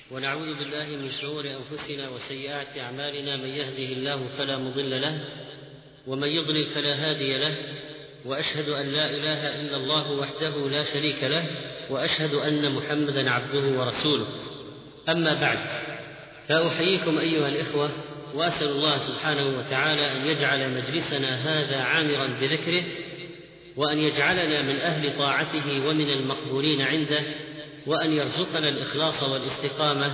ونعوذ بالله من شرور أنفسنا وسيئات أعمالنا، من يهده الله فلا مضل له ومن يضلل فلا هادي له، وأشهد أن لا إله إلا الله وحده لا شريك له، وأشهد أن محمدا عبده ورسوله. أما بعد، فأحييكم أيها الإخوة، وأسأل الله سبحانه وتعالى أن يجعل مجلسنا هذا عامرا بذكره، وأن يجعلنا من أهل طاعته ومن المقبولين عنده، وأن يرزقنا الإخلاص والاستقامة،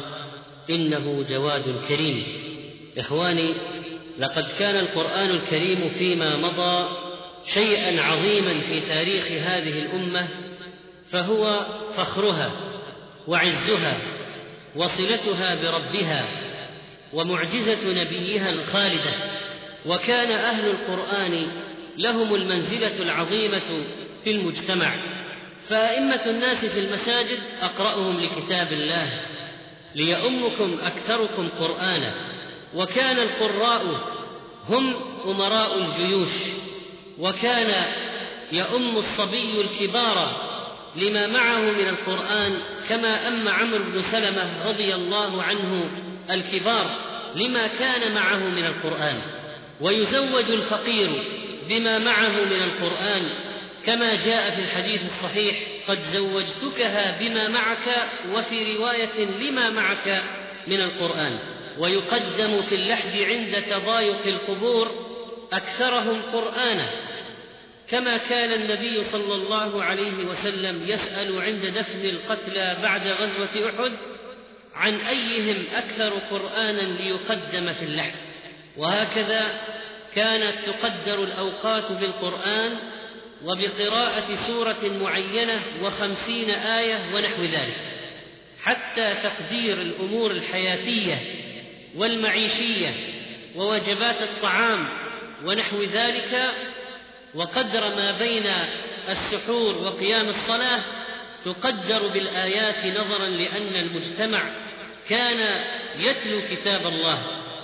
إنه جواد كريم. إخواني، لقد كان القرآن الكريم فيما مضى شيئا عظيما في تاريخ هذه الأمة، فهو فخرها وعزها وصلتها بربها ومعجزة نبيها الخالدة. وكان أهل القرآن لهم المنزلة العظيمة في المجتمع، فأئمة الناس في المساجد أقرأهم لكتاب الله، ليؤمكم أكثركم قرآنا. وكان القراء هم أمراء الجيوش، وكان يؤم الصبي الكبار لما معه من القرآن، كما أم عمرو بن سلمة رضي الله عنه الكبار لما كان معه من القرآن. ويزوج الفقير بما معه من القرآن، كما جاء في الحديث الصحيح: قد زوجتكها بما معك، وفي رواية لما معك من القرآن. ويقدم في اللحد عند تضايق القبور أكثرهم قرآنا، كما كان النبي صلى الله عليه وسلم يسأل عند دفن القتلى بعد غزوة أحد عن أيهم أكثر قرآنا ليقدم في اللحد. وهكذا كانت تقدر الأوقات بالقرآن وبقراءة سورة معينة 50 آية ونحو ذلك، حتى تقدير الأمور الحياتية والمعيشية ووجبات الطعام ونحو ذلك، وقدر ما بين السحور وقيام الصلاة تقدر بالآيات، نظرا لأن المجتمع كان يتلو كتاب الله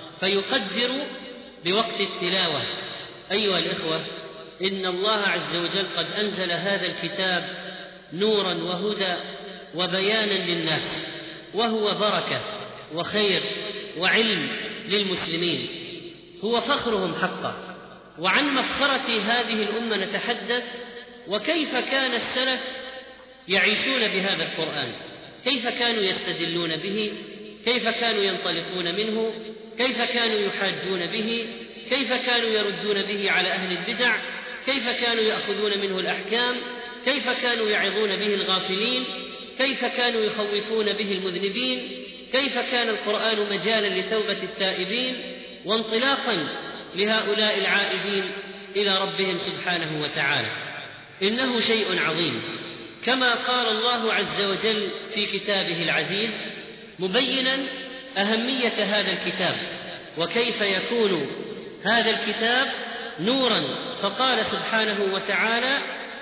فيقدر بوقت التلاوة. أيها الإخوة، إن الله عز وجل قد أنزل هذا الكتاب نورا وهدى وبيانا للناس، وهو بركة وخير وعلم للمسلمين، هو فخرهم حقا. وعن مفخرة هذه الأمة نتحدث، وكيف كان السلف يعيشون بهذا القرآن، كيف كانوا يستدلون به، كيف كانوا ينطلقون منه، كيف كانوا يحاجون به، كيف كانوا يردون به على أهل البدع، كيف كانوا يأخذون منه الأحكام، كيف كانوا يعظون به الغافلين، كيف كانوا يخوفون به المذنبين، كيف كان القرآن مجالا لتوبة التائبين وانطلاقا لهؤلاء العائدين إلى ربهم سبحانه وتعالى. إنه شيء عظيم، كما قال الله عز وجل في كتابه العزيز مبينا أهمية هذا الكتاب وكيف يكون هذا الكتاب نورا، فقال سبحانه وتعالى: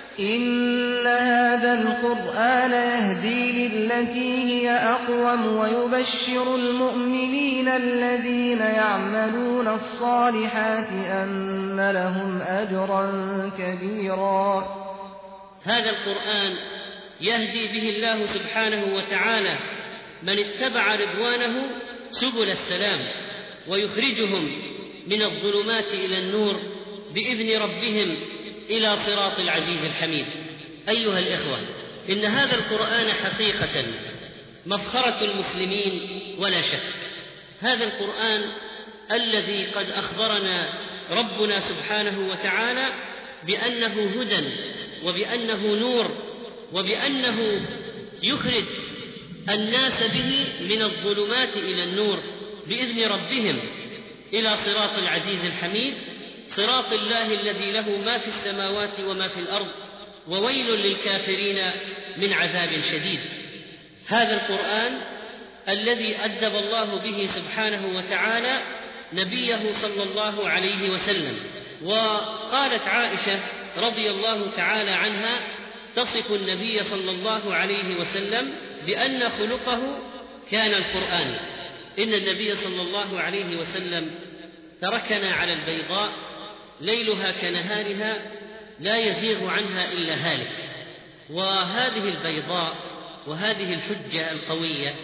إن هذا القرآن يهدي للتي هي أقوم ويبشر المؤمنين الذين يعملون الصالحات أن لهم أجرا كبيرا. هذا القرآن يهدي به الله سبحانه وتعالى من اتبع رضوانه سبل السلام، ويخرجهم من الظلمات إلى النور بإذن ربهم إلى صراط العزيز الحميد. أيها الإخوة، إن هذا القرآن حقيقة مفخرة المسلمين ولا شك. هذا القرآن الذي قد أخبرنا ربنا سبحانه وتعالى بأنه هدى وبأنه نور وبأنه يخرج الناس به من الظلمات إلى النور بإذن ربهم إلى صراط العزيز الحميد، صراط الله الذي له ما في السماوات وما في الأرض، وويل للكافرين من عذاب شديد. هذا القرآن الذي أدب الله به سبحانه وتعالى نبيه صلى الله عليه وسلم. وقالت عائشة رضي الله تعالى عنها تصف النبي صلى الله عليه وسلم بأن خلقه كان القرآن. إن النبي صلى الله عليه وسلم تركنا على البيضاء ليلها كنهارها لا يزيغ عنها إلا هالك. وهذه البيضاء وهذه الحجة القوية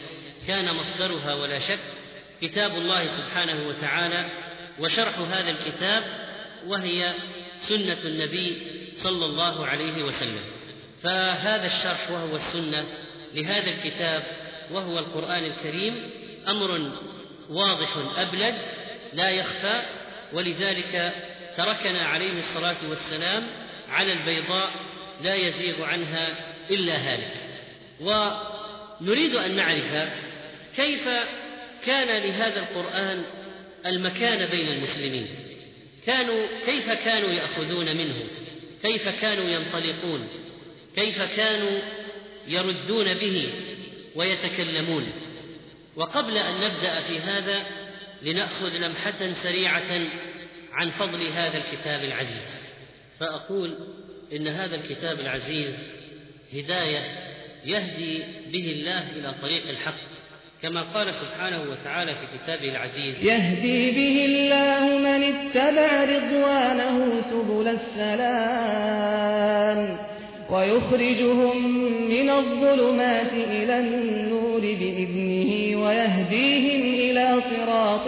كان مصدرها ولا شك كتاب الله سبحانه وتعالى وشرح هذا الكتاب، وهي سنة النبي صلى الله عليه وسلم. فهذا الشرح وهو السنة لهذا الكتاب وهو القرآن الكريم أمر واضح أبلج لا يخفى، ولذلك تركنا عليه الصلاة والسلام على البيضاء لا يزيغ عنها إلا هالك. ونريد أن نعرف كيف كان لهذا القرآن المكان بين المسلمين، كيف كانوا يأخذون منه، كيف كانوا ينطلقون، كيف كانوا يردون به ويتكلمون. وقبل أن نبدأ في هذا لنأخذ لمحة سريعة عن فضل هذا الكتاب العزيز. فأقول إن هذا الكتاب العزيز هداية يهدي به الله إلى طريق الحق، كما قال سبحانه وتعالى في كتابه العزيز: يهدي به الله من اتبع رضوانه سبل السلام ويخرجهم من الظلمات إلى النور بإذنه ويهديهم إلى صراط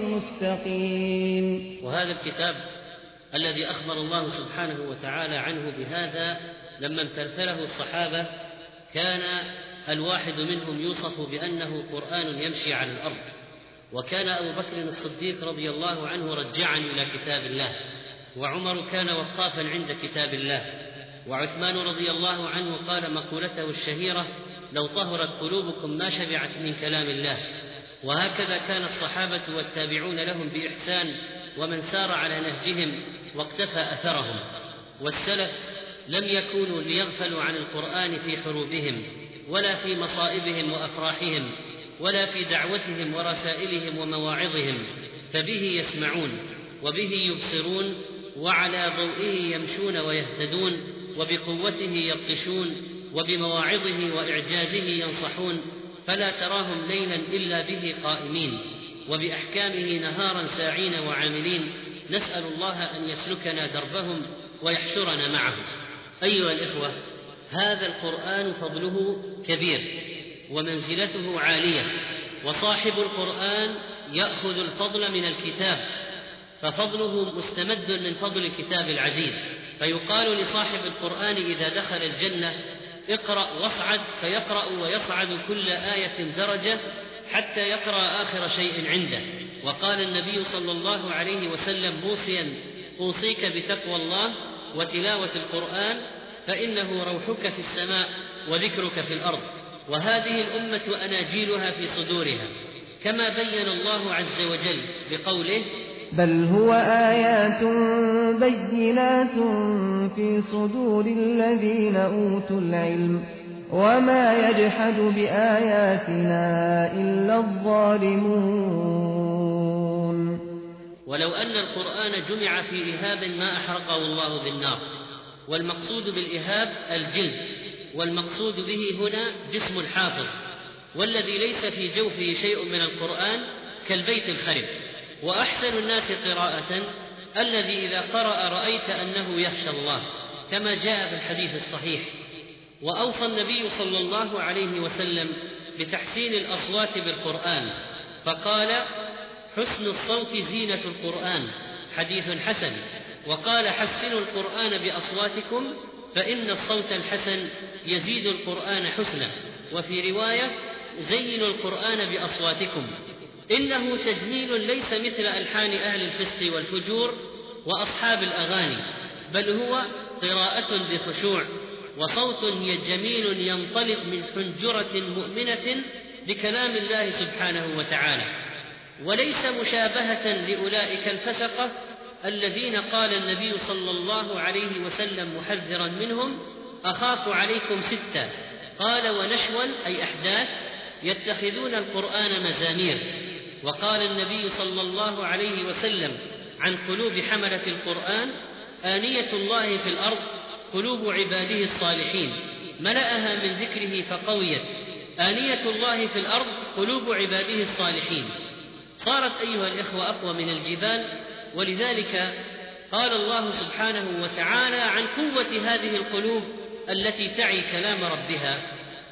مستقيم. وهذا الكتاب الذي أخبر الله سبحانه وتعالى عنه بهذا لما امتثله الصحابة كان الواحد منهم يوصف بأنه قرآن يمشي على الأرض، وكان أبو بكر الصديق رضي الله عنه رجعا إلى كتاب الله، وعمر كان وقافا عند كتاب الله، وعثمان رضي الله عنه قال مقولته الشهيرة: لو طهرت قلوبكم ما شبعت من كلام الله. وهكذا كان الصحابة والتابعون لهم بإحسان ومن سار على نهجهم واقتفى أثرهم. والسلف لم يكونوا ليغفلوا عن القرآن في حروبهم ولا في مصائبهم وأفراحهم ولا في دعوتهم ورسائلهم ومواعظهم، فبه يسمعون وبه يبصرون وعلى ضوئه يمشون ويهتدون، وبقوته يبطشون وبمواعظه وإعجازه ينصحون، فلا تراهم ليلا إلا به قائمين، وبأحكامه نهارا ساعين وعاملين. نسأل الله أن يسلكنا دربهم ويحشرنا معهم. أيها الإخوة، هذا القرآن فضله كبير ومنزلته عالية، وصاحب القرآن يأخذ الفضل من الكتاب، ففضله مستمد من فضل الكتاب العزيز. فيقال لصاحب القرآن إذا دخل الجنة: اقرأ واصعد، فيقرأ ويصعد كل آية درجة حتى يقرأ آخر شيء عنده. وقال النبي صلى الله عليه وسلم: موصيا أوصيك بتقوى الله وتلاوة القرآن، فإنه روحك في السماء وذكرك في الأرض. وهذه الأمة أناجيلها في صدورها، كما بين الله عز وجل بقوله: بل هو آيات بينات في صدور الذين أوتوا العلم وما يجحد بآياتنا إلا الظالمون. ولو أن القرآن جمع في إهاب ما أحرقه الله بالنار. والمقصود بالإهاب الجلد، والمقصود به هنا جسم الحافظ، والذي ليس في جوفه شيء من القرآن كالبيت الخرب. وأحسن الناس قراءة الذي إذا قرأ رأيت أنه يخشى الله، كما جاء في الحديث الصحيح. وأوصى النبي صلى الله عليه وسلم بتحسين الأصوات بالقرآن، فقال: حسن الصوت زينة القرآن، حديث حسن. وقال: حسنوا القرآن بأصواتكم فإن الصوت الحسن يزيد القرآن حسنا. وفي رواية: زينوا القرآن بأصواتكم، إنه تجميل ليس مثل ألحان أهل الفسق والفجور وأصحاب الأغاني، بل هو قراءة بخشوع وصوت جميل ينطلق من حنجرة مؤمنة بكلام الله سبحانه وتعالى، وليس مشابهة لأولئك الفسقة الذين قال النبي صلى الله عليه وسلم محذرا منهم: أخاف عليكم 6، قال: ونشوا أي أحداث يتخذون القرآن مزامير. وقال النبي صلى الله عليه وسلم عن قلوب حملة القرآن: آنية الله في الأرض قلوب عباده الصالحين، ملأها من ذكره فقويت. آنية الله في الأرض قلوب عباده الصالحين، صارت أيها الإخوة أقوى من الجبال. ولذلك قال الله سبحانه وتعالى عن قوة هذه القلوب التي تعي كلام ربها: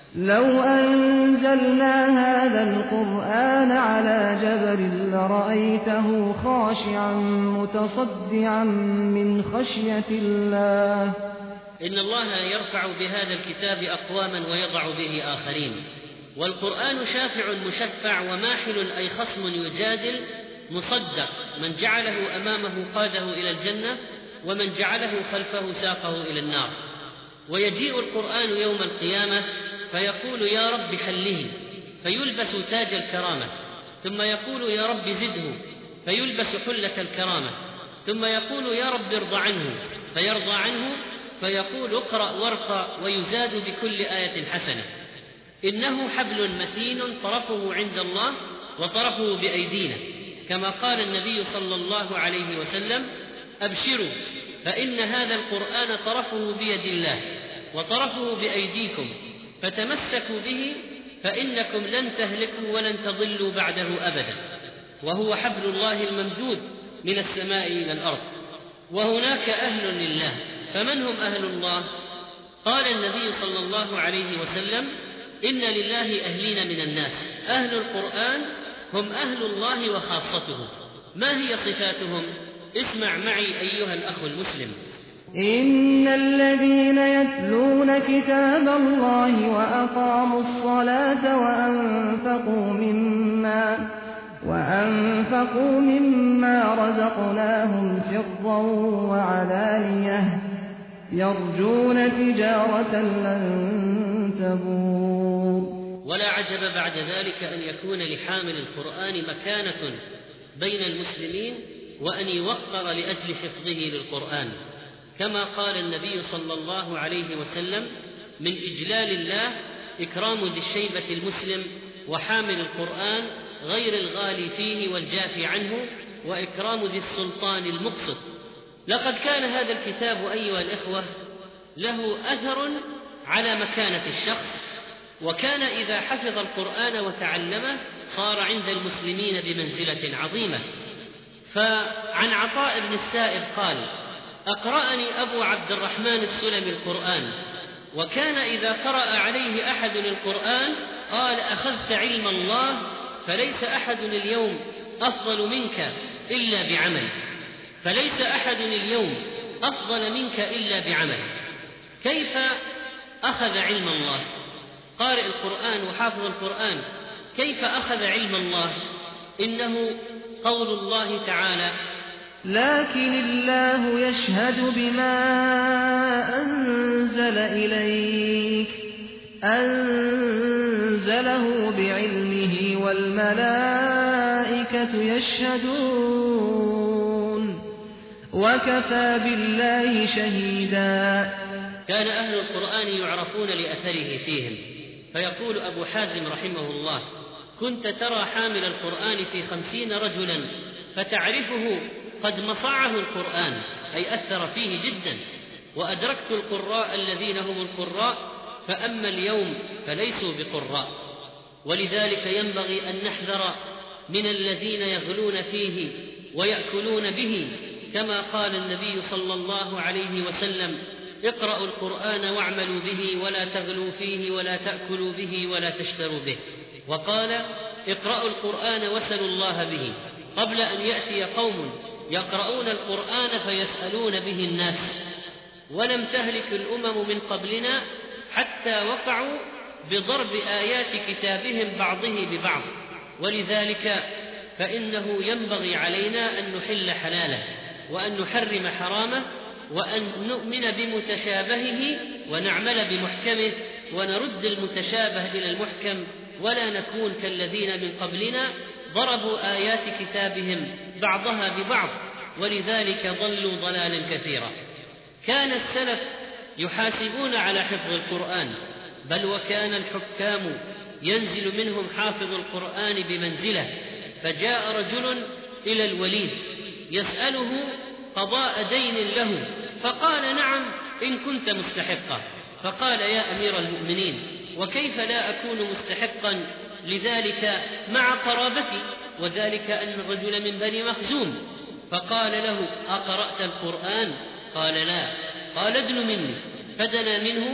لو أنزلنا هذا القرآن على جبل لرأيته خاشعا متصدعا من خشية الله. إن الله يرفع بهذا الكتاب أقواما ويضع به آخرين، والقرآن شافع مشفع وماحل أي خصم يجادل مصدق، من جعله أمامه قاده إلى الجنة ومن جعله خلفه ساقه إلى النار. ويجيء القرآن يوم القيامة فيقول يا رب حله، فيلبس تاج الكرامة، ثم يقول يا رب زده، فيلبس حلة الكرامة، ثم يقول يا رب ارض عنه، فيرضى عنه، فيقول اقرأ وارقى، ويزاد بكل آية حسنة. إنه حبل متين طرفه عند الله وطرفه بأيدينا، كما قال النبي صلى الله عليه وسلم أبشروا فإن هذا القرآن طرفه بيد الله وطرفه بأيديكم، فتمسكوا به فإنكم لن تهلكوا ولن تضلوا بعده أبدا. وهو حبل الله الممدود من السماء إلى الأرض. وهناك أهل لله، فمن هم أهل الله؟ قال النبي صلى الله عليه وسلم إن لله أهلين من الناس، أهل القرآن هم أهل الله وخاصته. ما هي صفاتهم؟ اسمع معي أيها الأخ المسلم. إن الذين يتلون كتاب الله وأقاموا الصلاة وأنفقوا مما رزقناهم سرا وعلانية يرجون تجارة لن تبور. ولا عجب بعد ذلك أن يكون لحامل القرآن مكانة بين المسلمين وأن يوقر لأجل حفظه للقرآن، كما قال النبي صلى الله عليه وسلم من إجلال الله إكرام ذي الشيبة المسلم وحامل القرآن غير الغالي فيه والجافي عنه، وإكرام ذي السلطان المقسط. لقد كان هذا الكتاب أيها الإخوة له أثر على مكانة الشخص، وكان إذا حفظ القرآن وتعلمه صار عند المسلمين بمنزلة عظيمة. فعن عطاء بن السائب قال أقرأني أبو عبد الرحمن السلمي القرآن، وكان إذا قرأ عليه أحد القرآن قال أخذت علم الله، فليس أحد اليوم أفضل منك إلا بعمل، فليس أحد اليوم أفضل منك إلا بعمل. كيف أخذ علم الله؟ قارئ القرآن وحافظ القرآن كيف أخذ علم الله؟ إنه قول الله تعالى لكن الله يشهد بما أنزل إليك أنزله بعلمه والملائكة يشهدون وكفى بالله شهيدا. كان أهل القرآن يعرفون لأثره فيهم، فيقول أبو حازم رحمه الله كنت ترى حامل القرآن في 50 رجلا فتعرفه قد مصعه القرآن، أي أثر فيه جدا. وأدركت القراء الذين هم القراء، فأما اليوم فليسوا بقراء. ولذلك ينبغي أن نحذر من الذين يغلون فيه ويأكلون به، كما قال النبي صلى الله عليه وسلم اقرأوا القرآن واعملوا به ولا تغلوا فيه ولا تأكلوا به ولا تشتروا به. وقال اقرأوا القرآن واسألوا الله به، قبل أن يأتي قوم يقرؤون القرآن فيسألون به الناس. ولم تهلك الأمم من قبلنا حتى وقعوا بضرب آيات كتابهم بعضه ببعض. ولذلك فإنه ينبغي علينا أن نحل حلاله وأن نحرم حرامه، وأن نؤمن بمتشابهه ونعمل بمحكمه، ونرد المتشابه إلى المحكم، ولا نكون كالذين من قبلنا ضربوا آيات كتابهم بعضها ببعض، ولذلك ضلوا ضلالا كثيرا. كان السلف يحاسبون على حفظ القرآن، بل وكان الحكام ينزل منهم حافظ القرآن بمنزله. فجاء رجل إلى الوليد يسأله قضاء دين له، فقال نعم إن كنت مستحقا. فقال يا أمير المؤمنين وكيف لا أكون مستحقا لذلك مع قرابتي، وذلك أن الرجل من بني مخزوم. فقال له أقرأت القرآن؟ قال لا. قال ادن مني، فدنا منه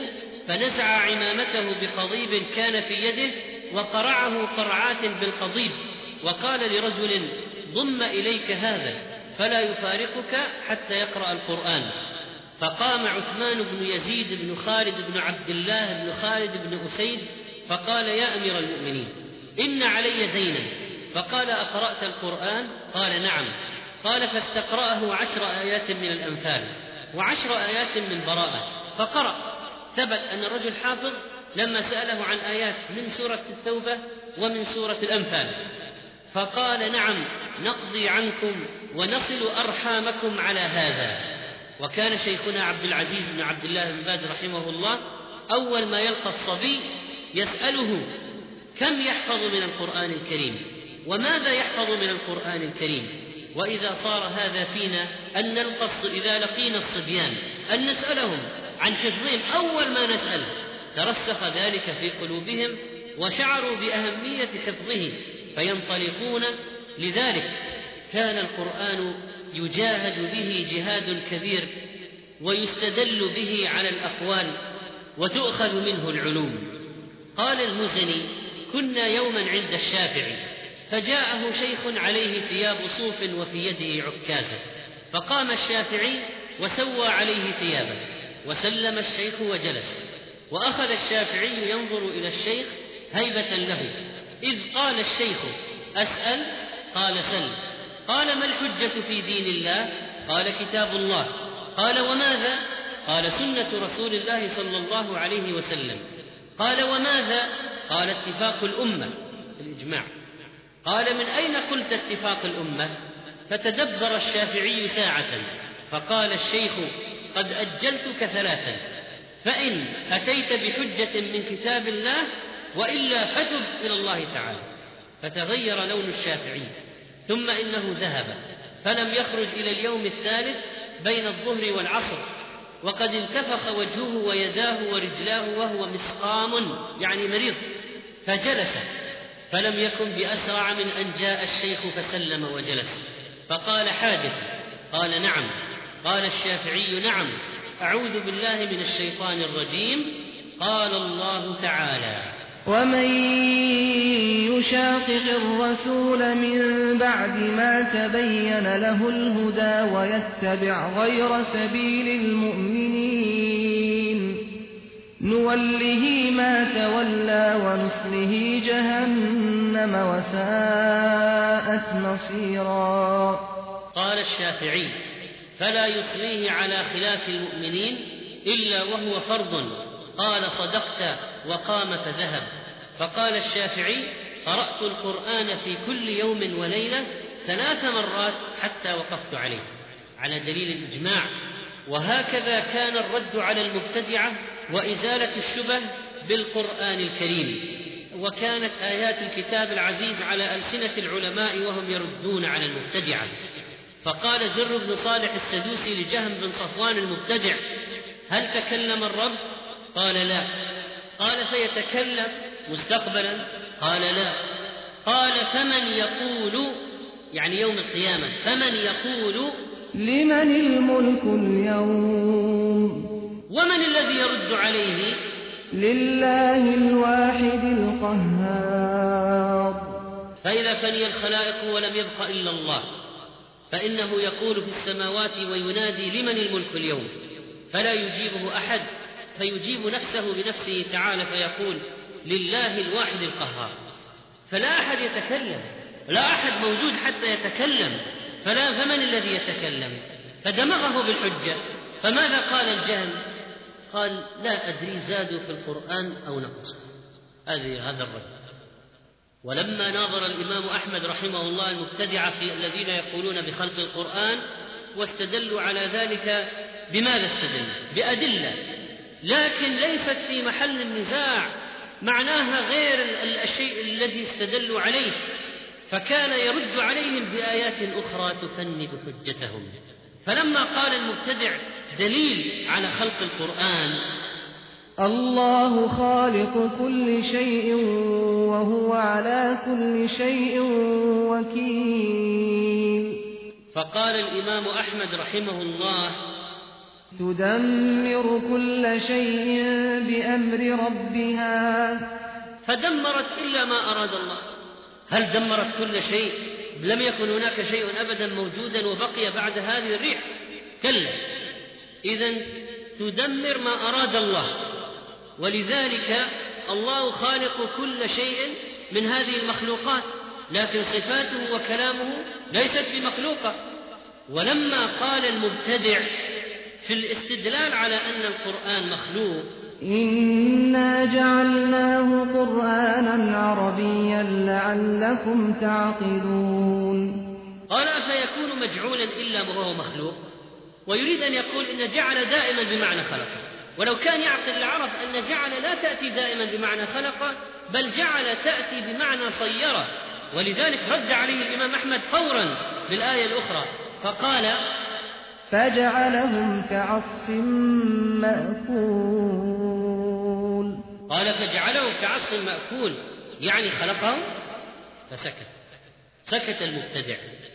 فنزع عمامته بقضيب كان في يده وقرعه قرعات بالقضيب، وقال لرجل: ضم إليك هذا فلا يفارقك حتى يقرأ القرآن. فقام عثمان بن يزيد بن خالد بن عبد الله بن خالد بن أسيد فقال: يا أمير المؤمنين، إن علي دينا. فقال: أقرأت القرآن؟ قال: نعم. قال: فاستقرأه 10 آيات من الأنفال و10 آيات من براءة. فقرأ. ثبت أن الرجل حافظ لما سأله عن آيات من سورة التوبة ومن سورة الأنفال. فقال: نعم، نقضي عنكم ونصل أرحامكم على هذا. وكان شيخنا عبد العزيز بن عبد الله بن باز رحمه الله أول ما يلقى الصبي يسأله: كم يحفظ من القرآن الكريم؟ وماذا يحفظ من القرآن الكريم؟ وإذا صار هذا فينا أن نلقى إذا لقينا الصبيان أن نسألهم عن حفظهم، أول ما نسأل ترسخ ذلك في قلوبهم وشعروا بأهمية حفظه فينطلقون. لذلك كان القرآن يجاهد به جهاد كبير ويستدل به على الأقوال وتؤخذ منه العلوم. قال المزني: كنا يوما عند الشافعي فجاءه شيخ عليه ثياب صوف وفي يده عكازة، فقام الشافعي وسوى عليه ثيابه وسلم الشيخ وجلس، وأخذ الشافعي ينظر إلى الشيخ هيبة له، إذ قال الشيخ: أسأل؟ قال: سل. قال: ما الحجة في دين الله؟ قال: كتاب الله. قال: وماذا؟ قال: سنة رسول الله صلى الله عليه وسلم. قال: وماذا؟ قال: اتفاق الأمة، الإجماع. قال: من أين قلت اتفاق الأمة؟ فتدبر الشافعي ساعة فقال الشيخ: قد أجلتك 3، فإن أتيت بحجة من كتاب الله وإلا فتب إلى الله تعالى. فتغير لون الشافعي، ثم إنه ذهب فلم يخرج إلى اليوم الثالث بين الظهر والعصر، وقد انتفخ وجهه ويداه ورجلاه وهو مسقام يعني مريض، فجلس فلم يكن بأسرع من أن جاء الشيخ فسلم وجلس. فقال: حاجة؟ قال: نعم. قال الشافعي: نعم، أعوذ بالله من الشيطان الرجيم. قال الله تعالى: ومن يشاقق الرسول من بعد ما تبين له الهدى ويتبع غير سبيل المؤمنين نوله ما تولى ونصله جهنم وساءت مصيرا. قال الشافعي: فلا يصليه على خلاف المؤمنين إلا وهو فرض. قال: صدقت، وقام فذهب. فقال الشافعي: قرأت القرآن في كل يوم وليلة 3 مرات حتى وقفت عليه، على دليل الإجماع. وهكذا كان الرد على المبتدعة وإزالة الشبه بالقرآن الكريم، وكانت آيات الكتاب العزيز على ألسنة العلماء وهم يردون على المبتدعة. فقال زر بن صالح السدوسي لجهم بن صفوان المبتدع: هل تكلم الرب؟ قال: لا. قال: فيتكلم مستقبلا؟ قال: لا. قال: فمن يقول، يعني يوم القيامة، فمن يقول لمن الملك اليوم؟ ومن الذي يرد عليه؟ لله الواحد القهار. فإذا فني الخلائق ولم يبق إلا الله، فإنه يقول في السماوات وينادي: لمن الملك اليوم؟ فلا يجيبه أحد، فيجيب نفسه بنفسه تعالى فيقول: لله الواحد القهار. فلا أحد يتكلم، لا أحد موجود حتى يتكلم، فمن الذي يتكلم؟ فدمغه بالحجة. فماذا قال الجهم؟ قال: لا أدري، زادوا في القرآن أو نقصوا. هذا الرد. ولما ناظر الإمام أحمد رحمه الله المبتدعة في الذين يقولون بخلق القرآن واستدلوا على ذلك، بماذا استدلوا؟ بأدلة، لكن ليست في محل النزاع، معناها غير الشيء الذي استدلوا عليه، فكان يرد عليهم بآيات أخرى تفند حجتهم. فلما قال المبتدع دليل على خلق القرآن: الله خالق كل شيء وهو على كل شيء وكيل. فقال الإمام أحمد رحمه الله: تدمر كل شيء بأمر ربها فدمرت إلا ما أراد الله. هل دمرت كل شيء؟ لم يكن هناك شيء أبدا موجودا وبقي بعد هذه الريح؟ كلا، إذن تدمر ما أراد الله. ولذلك الله خالق كل شيء من هذه المخلوقات، لكن صفاته وكلامه ليست بمخلوقة. ولما قال المبتدع في الاستدلال على أن القرآن مخلوق: إنا جعلناه قرآنا عربيا لعلكم تعقلون، قال: أفيكون مجعولا إلا وهو مخلوق؟ ويريد أن يقول إن جعل دائما بمعنى خلق، ولو كان يعقل لعرف أن جعل لا تأتي دائما بمعنى خلق، بل جعل تأتي بمعنى صيرة. ولذلك رد عليه الإمام أحمد فورا بالآية الأخرى فقال: فجعلهم كعصف مأكول. قال: فجعلهم كعصف مأكول، يعني خلقهم. سكت المبتدع.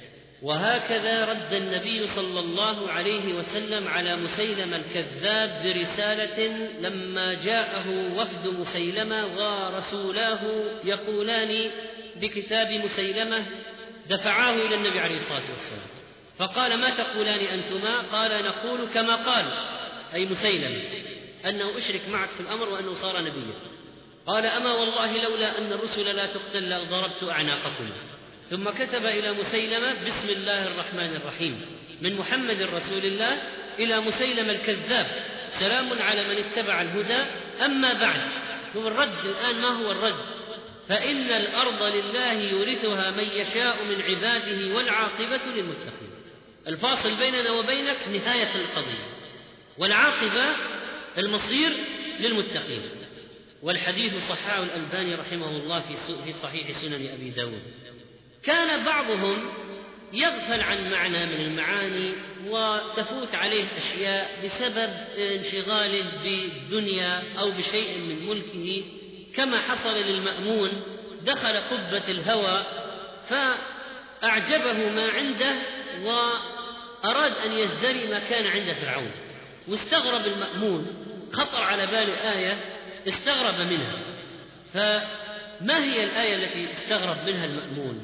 وهكذا رد النبي صلى الله عليه وسلم على مسيلمة الكذاب برسالة لما جاءه وفد مسيلمة ورسولاه يقولان بكتاب مسيلمة، دفعاه إلى النبي عليه الصلاة والسلام فقال: ما تقولان أنتما؟ قال: نقول كما قال، أي مسيلمة، أنه أشرك معك في الأمر وأنه صار نبيا. قال: أما والله لولا أن الرسل لا تقتل لضربت أعناقكم. ثم كتب إلى مسيلمة: بسم الله الرحمن الرحيم، من محمد رسول الله إلى مسيلمة الكذاب، سلام على من اتبع الهدى، أما بعد. ثم الرد الآن، ما هو الرد؟ فإن الأرض لله يورثها من يشاء من عباده والعاقبة للمتقين. الفاصل بيننا وبينك نهاية القضية، والعاقبة المصير للمتقين. والحديث صححه الألباني رحمه الله في صحيح سنن أبي داود. كان بعضهم يغفل عن معنى من المعاني وتفوت عليه أشياء بسبب انشغاله بالدنيا أو بشيء من ملكه، كما حصل للمأمون، دخل قبة الهوى فأعجبه ما عنده وأراد أن يزدري ما كان عند فرعون، واستغرب المأمون، خطر على باله آية استغرب منها. فما هي الآية التي استغرب منها المأمون؟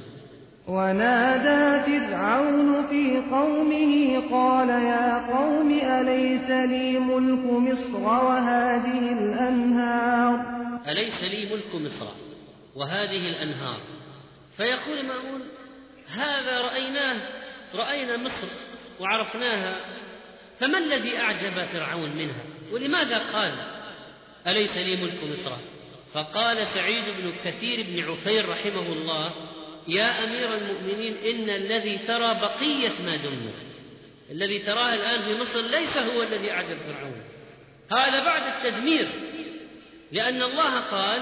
ونادى فرعون في قومه قال: يا قوم أليس لي ملك مصر وهذه الأنهار؟ أليس لي ملك مصر وهذه الأنهار؟ فيقول المأمون: هذا رأينا مصر وعرفناها، فما الذي أعجب فرعون منها؟ ولماذا قال أليس لي ملك مصر؟ فقال سعيد بن كثير بن عفير رحمه الله: يا أمير المؤمنين، إن الذي ترى بقية ما دمر، الذي تراه الآن في مصر ليس هو الذي أعجب فرعون، هذا بعد التدمير، لأن الله قال: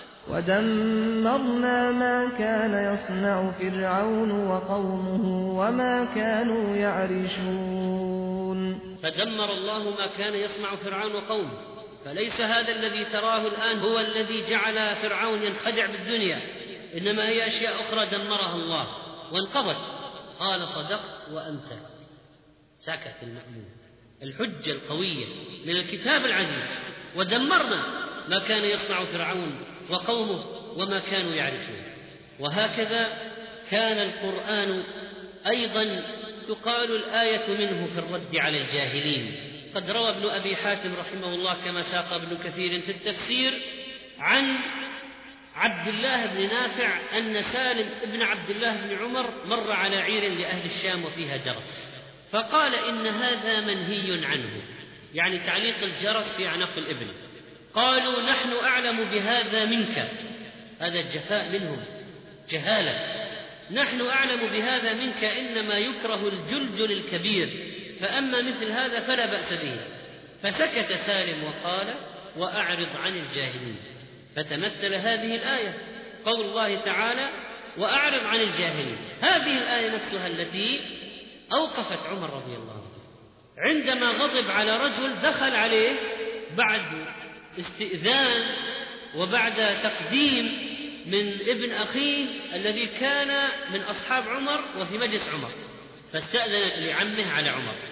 ودمرنا ما كان يصنع فرعون وقومه وما كانوا يعرشون. فدمر الله ما كان يصنع فرعون وقومه، فليس هذا الذي تراه الآن هو الذي جعل فرعون ينخدع بالدنيا، إنما هي أشياء أخرى دمرها الله وانقضت. قال: صدقت وأمسك. سكت المأمون. الحجة القوية من الكتاب العزيز: ودمرنا ما كان يصنع فرعون وقومه وما كانوا يعرفون. وهكذا كان القرآن أيضا تقال الآية منه في الرد على الجاهلين. قد روى ابن أبي حاتم رحمه الله كما ساق ابن كثير في التفسير عن عبد الله بن نافع أن سالم ابن عبد الله بن عمر مر على عير لأهل الشام وفيها جرس، فقال: إن هذا منهي عنه، يعني تعليق الجرس في أعناق الإبل. قالوا: نحن أعلم بهذا منك، هذا الجفاء منهم، جهالة. نحن أعلم بهذا منك، إنما يكره الجلجل الكبير، فأما مثل هذا فلا بأس به. فسكت سالم وقال: وأعرض عن الجاهلين. فتمثل هذه الآية قول الله تعالى: وأعرض عن الجاهلين. هذه الآية نفسها التي أوقفت عمر رضي الله عنه عندما غضب على رجل دخل عليه بعد استئذان وبعد تقديم من ابن أخيه الذي كان من أصحاب عمر وفي مجلس عمر، فاستأذن لعمه على عمر،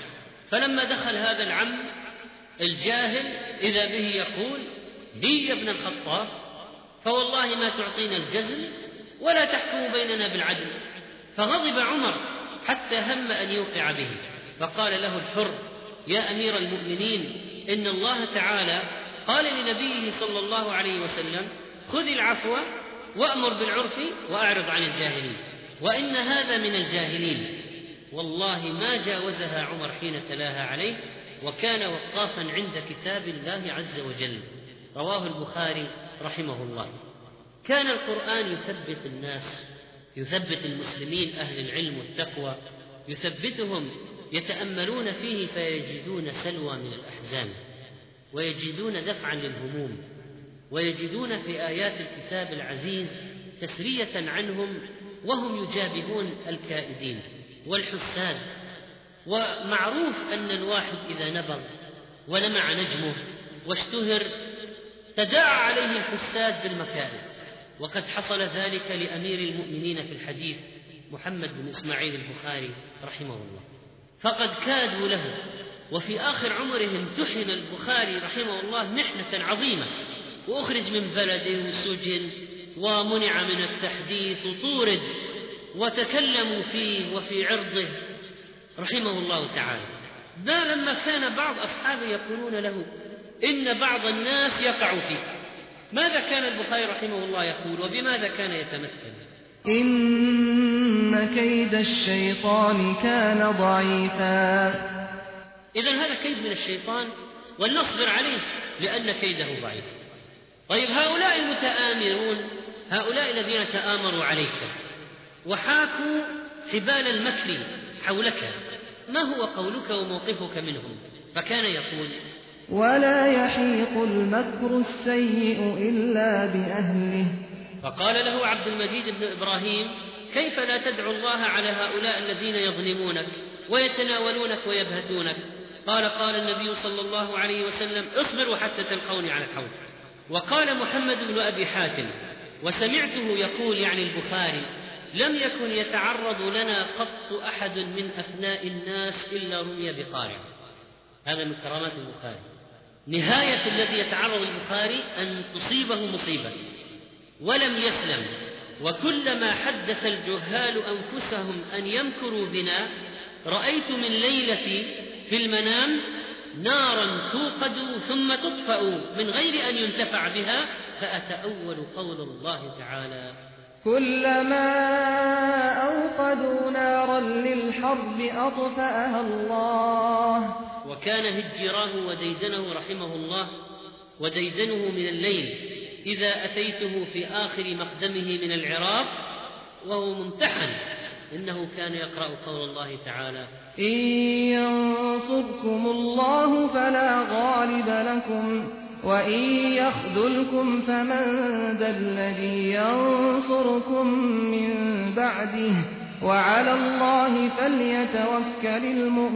فلما دخل هذا العم الجاهل إذا به يقول: لي يا ابن الخطاب، فوالله ما تعطينا الجزل ولا تحكم بيننا بالعدل. فغضب عمر حتى هم أن يوقع به، فقال له الحر: يا أمير المؤمنين، إن الله تعالى قال لنبيه صلى الله عليه وسلم: خذ العفو وأمر بالعرف وأعرض عن الجاهلين، وإن هذا من الجاهلين. والله ما جاوزها عمر حين تلاها عليه، وكان وقافا عند كتاب الله عز وجل. رواه البخاري رحمه الله. كان القرآن يثبت الناس، يثبت المسلمين أهل العلم والتقوى، يثبتهم يتأملون فيه فيجدون سلوى من الأحزان، ويجدون دفعا للهموم، ويجدون في آيات الكتاب العزيز تسرية عنهم وهم يجابهون الكائدين والحساد. ومعروف أن الواحد إذا نبغ ولمع نجمه واشتهر تداعى عليه الحساد بالمكائد، وقد حصل ذلك لأمير المؤمنين في الحديث محمد بن إسماعيل البخاري رحمه الله، فقد كادوا له. وفي آخر عمره امتحن البخاري رحمه الله محنة عظيمة، وأخرج من بلده وسجن ومنع من التحديث وطورد، وتكلموا فيه وفي عرضه رحمه الله تعالى. بل لما كان بعض أصحابه يقولون له إن بعض الناس يقع فيه، ماذا كان البخاري رحمه الله يقول وبماذا كان يتمثل؟ إن كيد الشيطان كان ضعيفا. إذن هذا كيد من الشيطان ولنصبر عليه لأن كيده ضعيف. طيب هؤلاء المتآمرون، هؤلاء الذين تآمروا عليك وحاكوا حبال المكر حولك، ما هو قولك وموقفك منهم؟ فكان يقول: ولا يحيق المكر السيء إلا بأهله. فقال له عبد المجيد بن إبراهيم: كيف لا تدعو الله على هؤلاء الذين يظلمونك ويتناولونك ويبهتونك؟ قال النبي صلى الله عليه وسلم: اصبروا حتى تلقوني على الحوض. وقال محمد بن أبي حاتم: وسمعته يقول، يعني البخاري: لم يكن يتعرض لنا قط أحد من أفناء الناس إلا رمي بقارع. هذا من كرامات البخاري. نهاية الذي يتعرض البخاري أن تصيبه مصيبة ولم يسلم. وكلما حدث الجهال أنفسهم أن يمكروا بنا رأيت من ليلتي في المنام نارا توقد ثم تطفأ من غير أن ينتفع بها، فأتأول قول الله تعالى: كلما أوقدوا نارا للحرب أطفأها الله. وكان هجراه وديدنه رحمه الله، وديدنه من الليل إذا أتيته في آخر مقدمه من العراق وهو ممتحن، إنه كان يقرأ قول الله تعالى: إن ينصركم الله فلا غالب لكم وإن يخذلكم فمن ذا الذي ينصركم من بعده وعلى الله فليتوكل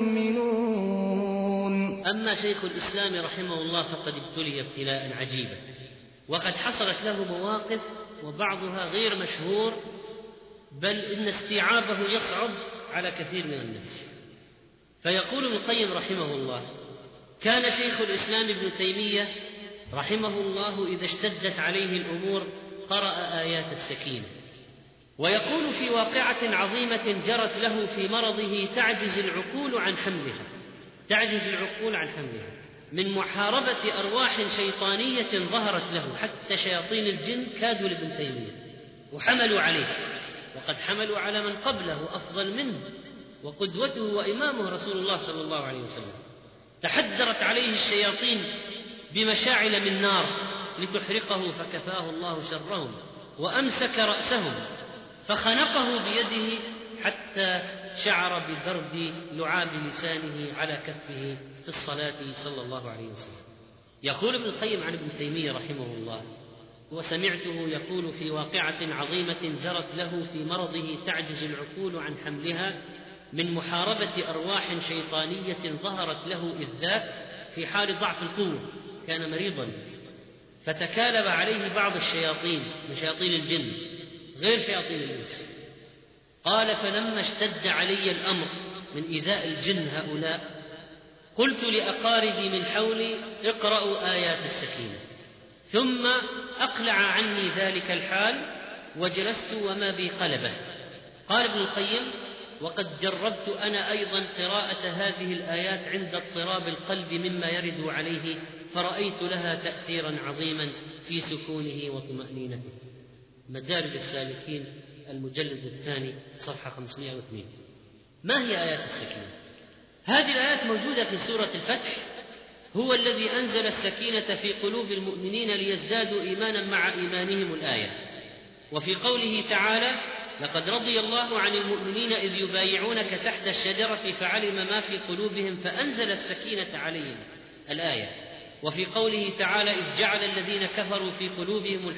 المؤمنون. أما شيخ الإسلام رحمه الله فقد ابتلي ابتلاء عجيبا، وقد حصلت له مواقف وبعضها غير مشهور، بل إن استيعابه يصعب على كثير من الناس. فيقول ابن القيم رحمه الله: كان شيخ الإسلام ابن تيمية رحمه الله إذا اشتدت عليه الأمور قرأ آيات السكينة. ويقول: في واقعة عظيمة جرت له في مرضه تعجز العقول عن حملها من محاربة أرواح شيطانية ظهرت له، حتى شياطين الجن كادوا لابن تيمية وحملوا عليه، وقد حملوا على من قبله أفضل منه وقدوته وإمامه رسول الله صلى الله عليه وسلم. تحدرت عليه الشياطين بمشاعل من نار لتحرقه، فكفاه الله شرهم وأمسك رأسهم فخنقه بيده حتى شعر ببرد لعاب لسانه على كفه في الصلاة صلى الله عليه وسلم. يقول ابن القيم عن ابن تيمية رحمه الله: وسمعته يقول: في واقعة عظيمة جرت له في مرضه تعجز العقول عن حملها من محاربة أرواح شيطانية ظهرت له إذ ذاك في حال ضعف القوة، كان مريضا، فتكالب عليه بعض الشياطين من شياطين الجن غير شياطين الإنس. قال: فلما اشتد علي الأمر من إيذاء الجن هؤلاء قلت لأقاربي من حولي اقرأوا آيات السكينة، ثم أقلع عني ذلك الحال وجلست وما بي قلبة. قال ابن القيم: وقد جربت أنا أيضا قراءة هذه الآيات عند اضطراب القلب مما يرد عليه، فرأيت لها تأثيرا عظيما في سكونه وطمأنينته. مدارج السالكين المجلد الثاني صفحة 502. ما هي آيات السكينة؟ هذه الآيات موجودة في سورة الفتح: هو الذي أنزل السكينة في قلوب المؤمنين ليزدادوا إيمانا مع إيمانهم الآية. وفي قوله تعالى: لقد رضي الله عن المؤمنين إذ يبايعونك تحت الشجرة فعلم ما في قلوبهم فأنزل السكينة عليهم الآية. وفي قوله تعالى: إذ جعل الذين كفروا في قلوبهم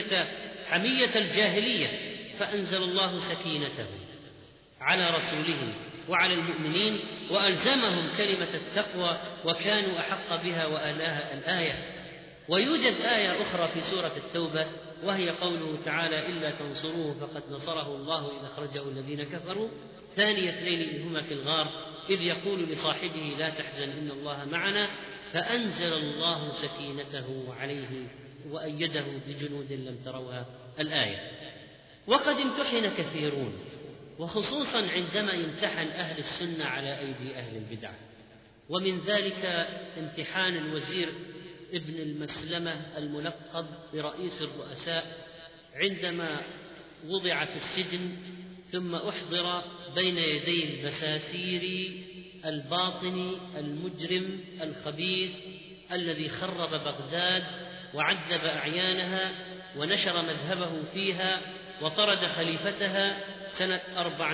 حمية الجاهلية فأنزل الله سكينته على رسوله وعلى المؤمنين وألزمهم كلمة التقوى وكانوا أحق بها وأهلها الآية. ويوجد آية أخرى في سورة التوبة وهي قوله تعالى: إلا تنصروه فقد نصره الله إذ أخرجه الذين كفروا ثاني اثنين إذ هما في الغار إذ يقول لصاحبه لا تحزن إن الله معنا فأنزل الله سكينته عليه وأيده بجنود لم تروها الآية. وقد امتحن كثيرون، وخصوصا عندما يمتحن أهل السنة على أيدي أهل البدع، ومن ذلك امتحان الوزير ابن المسلمة الملقب برئيس الرؤساء عندما وضع في السجن ثم أحضر بين يدي البساسير الباطني المجرم الخبيث الذي خرب بغداد وعذب أعيانها ونشر مذهبه فيها وطرد خليفتها سنة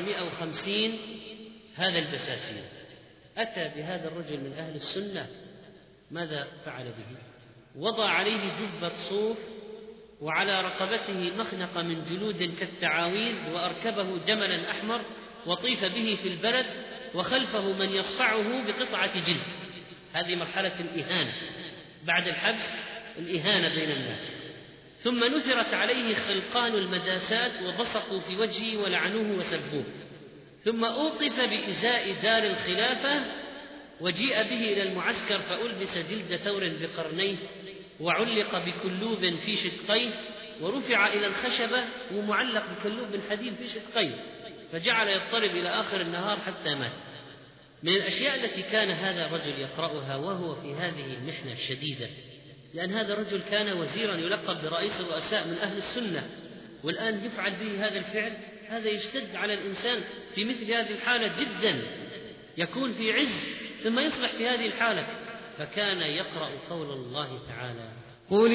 450. هذا البساسير أتى بهذا الرجل من أهل السنة، ماذا فعل به؟ وضع عليه جبة صوف وعلى رقبته مخنق من جلود كالتعاويذ وأركبه جملا أحمر وطيف به في البلد وخلفه من يصفعه بقطعة جلد. هذه مرحلة الإهانة بعد الحبس، الإهانة بين الناس. ثم نثرت عليه خلقان المداسات وبصقوا في وجهه ولعنوه وسبوه. ثم أوقف بإزاء دار الخلافة وجيء به إلى المعسكر فألبس جلد ثور بقرنيه وعلق بكلوب في شقيه ورفع إلى الخشبة ومعلق بكلوب حديد في شقيه فجعل يضطرب إلى آخر النهار حتى مات. من الأشياء التي كان هذا الرجل يقرأها وهو في هذه المحنة الشديدة، لأن هذا الرجل كان وزيرا يلقب برئيس الرؤساء من أهل السنة، والآن يفعل به هذا الفعل، هذا يشتد على الإنسان في مثل هذه الحالة جدا، يكون في عز ثم يصبح في هذه الحالة. فكان يقرأ قول الله تعالى: قل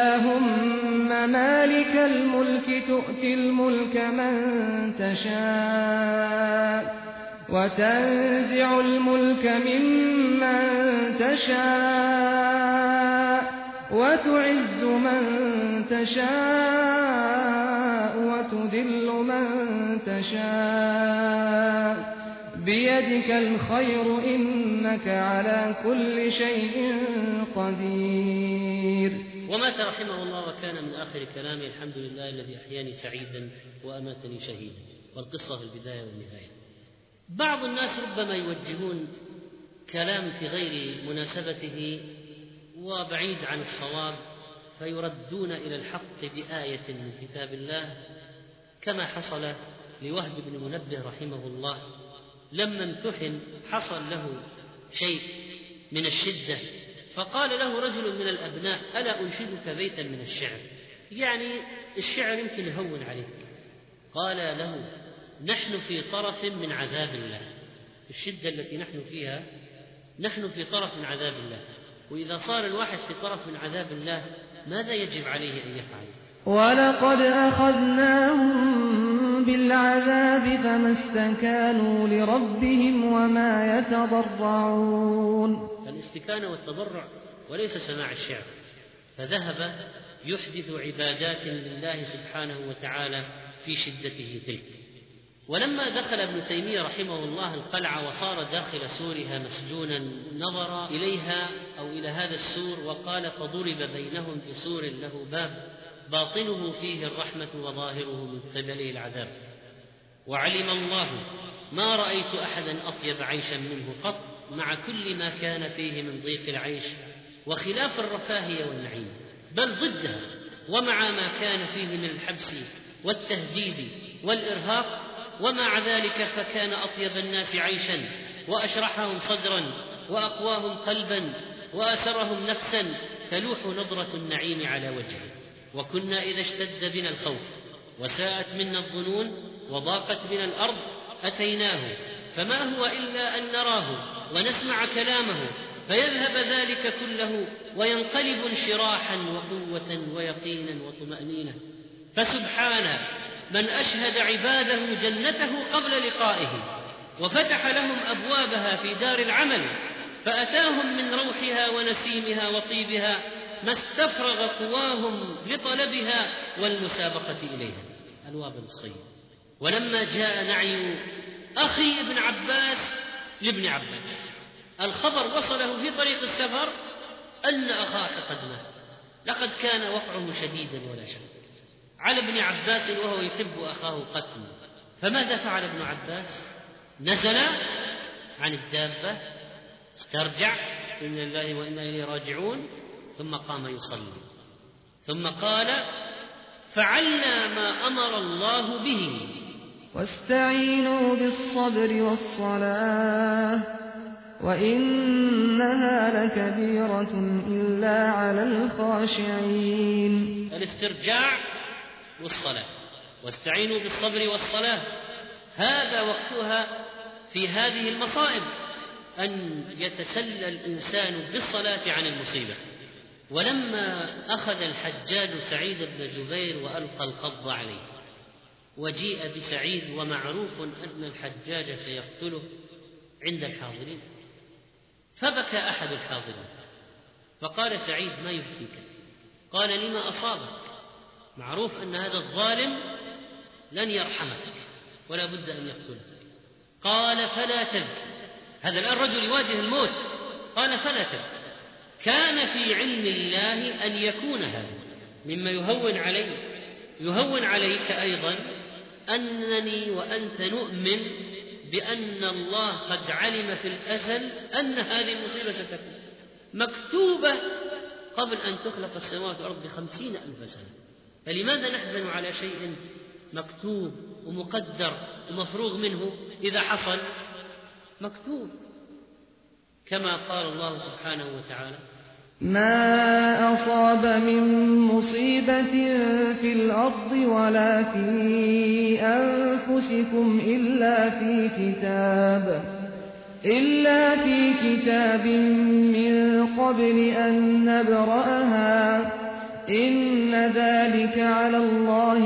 اللهم مالك الملك تؤتي الملك من تشاء وتنزع الملك ممن تشاء وتعز من تشاء وتذل من تشاء بيدك الخير إنك على كل شيء قدير. ومات رحمه الله وكان من آخر كلامه: الحمد لله الذي أحياني سعيدا وأماتني شهيدا. والقصة في البداية والنهاية. بعض الناس ربما يوجهون كلام في غير مناسبته وبعيد عن الصواب فيردون إلى الحق بآية من كتاب الله، كما حصل لوهب بن منبه رحمه الله لما امتحن حصل له شيء من الشدة فقال له رجل من الأبناء: ألا أنشدك بيتا من الشعر، يعني الشعر يمكن يهون عليك. قال له: نحن في طرف من عذاب الله، الشدة التي نحن فيها نحن في طرف من عذاب الله، وإذا صار الواحد في طرف من عذاب الله ماذا يجب عليه أن يفعل؟ ولقد أخذناهم بالعذاب فما استكانوا لربهم وما يتضرعون. فالاستكانة والتضرع وليس سماع الشعر. فذهب يحدث عبادات لله سبحانه وتعالى في شدته تلك. ولما دخل ابن تيمية رحمه الله القلعة وصار داخل سورها مسجونا نظر إليها أو إلى هذا السور وقال: فضرب بينهم بسور له باب باطنه فيه الرحمة وظاهره من قبله العذاب. وعلم الله ما رأيت أحدا أطيب عيشا منه قط مع كل ما كان فيه من ضيق العيش وخلاف الرفاهية والنعيم، بل ضدها، ومع ما كان فيه من الحبس والتهديد والإرهاق، ومع ذلك فكان أطيب الناس عيشا وأشرحهم صدرا وأقواهم قلبا وأسرهم نفسا تلوح نظرة النعيم على وجهه. وكنا إذا اشتد بنا الخوف وساءت منا الظنون وضاقت بنا الأرض أتيناه، فما هو إلا أن نراه ونسمع كلامه فيذهب ذلك كله وينقلب انشراحا وقوة ويقينا وطمأنينة. فسبحان من أشهد عباده جنته قبل لقائه وفتح لهم أبوابها في دار العمل، فأتاهم من روحها ونسيمها وطيبها ما استفرغ قواهم لطلبها والمسابقة إليها. الوابل الصيب. ولما جاء نعي أخي ابن عباس لابن عباس، الخبر وصله في طريق السفر أن أخاك قد مات، لقد كان وقعه شديدا ولا شك على ابن عباس وهو يحب أخاه قتله. فماذا فعل ابن عباس؟ نزل عن الدابة، استرجع إنا لله وإنا إليه راجعون، ثم قام يصلي، ثم قال: فعلنا ما أمر الله به، واستعينوا بالصبر والصلاة وإنها لكبيرة إلا على الخاشعين. الاسترجاع والصلاة، واستعينوا بالصبر والصلاة، هذا وقتها في هذه المصائب، أن يتسلى الإنسان بالصلاة عن المصيبة. ولما أخذ الحجاج سعيد بن جبير وألقى القبض عليه، وجيء بسعيد ومعروف أن الحجاج سيقتله عند الحاضرين، فبكى أحد الحاضرين فقال: سعيد ما يبكيك؟ قال: لما أصابك؟ معروف أن هذا الظالم لن يرحمك ولا بد أن يقتلك. قال: فلا تبكي. هذا الآن رجل يواجه الموت. قال: فلا تبكي. كان في علم الله أن يكون هذا مما يهون عليك أيضا أنني وأنت نؤمن بأن الله قد علم في الأزل أن هذه المصيبة ستكون مكتوبة قبل أن تخلق السماوات والأرض ب50,000 سنة. فلماذا نحزن على شيء مكتوب ومقدر ومفروغ منه إذا حصل؟ مكتوب، كما قال الله سبحانه وتعالى: ما أصاب من مصيبة في الأرض ولا في أنفسكم إلا في كتاب من قبل أن نبرأها إن ذلك على الله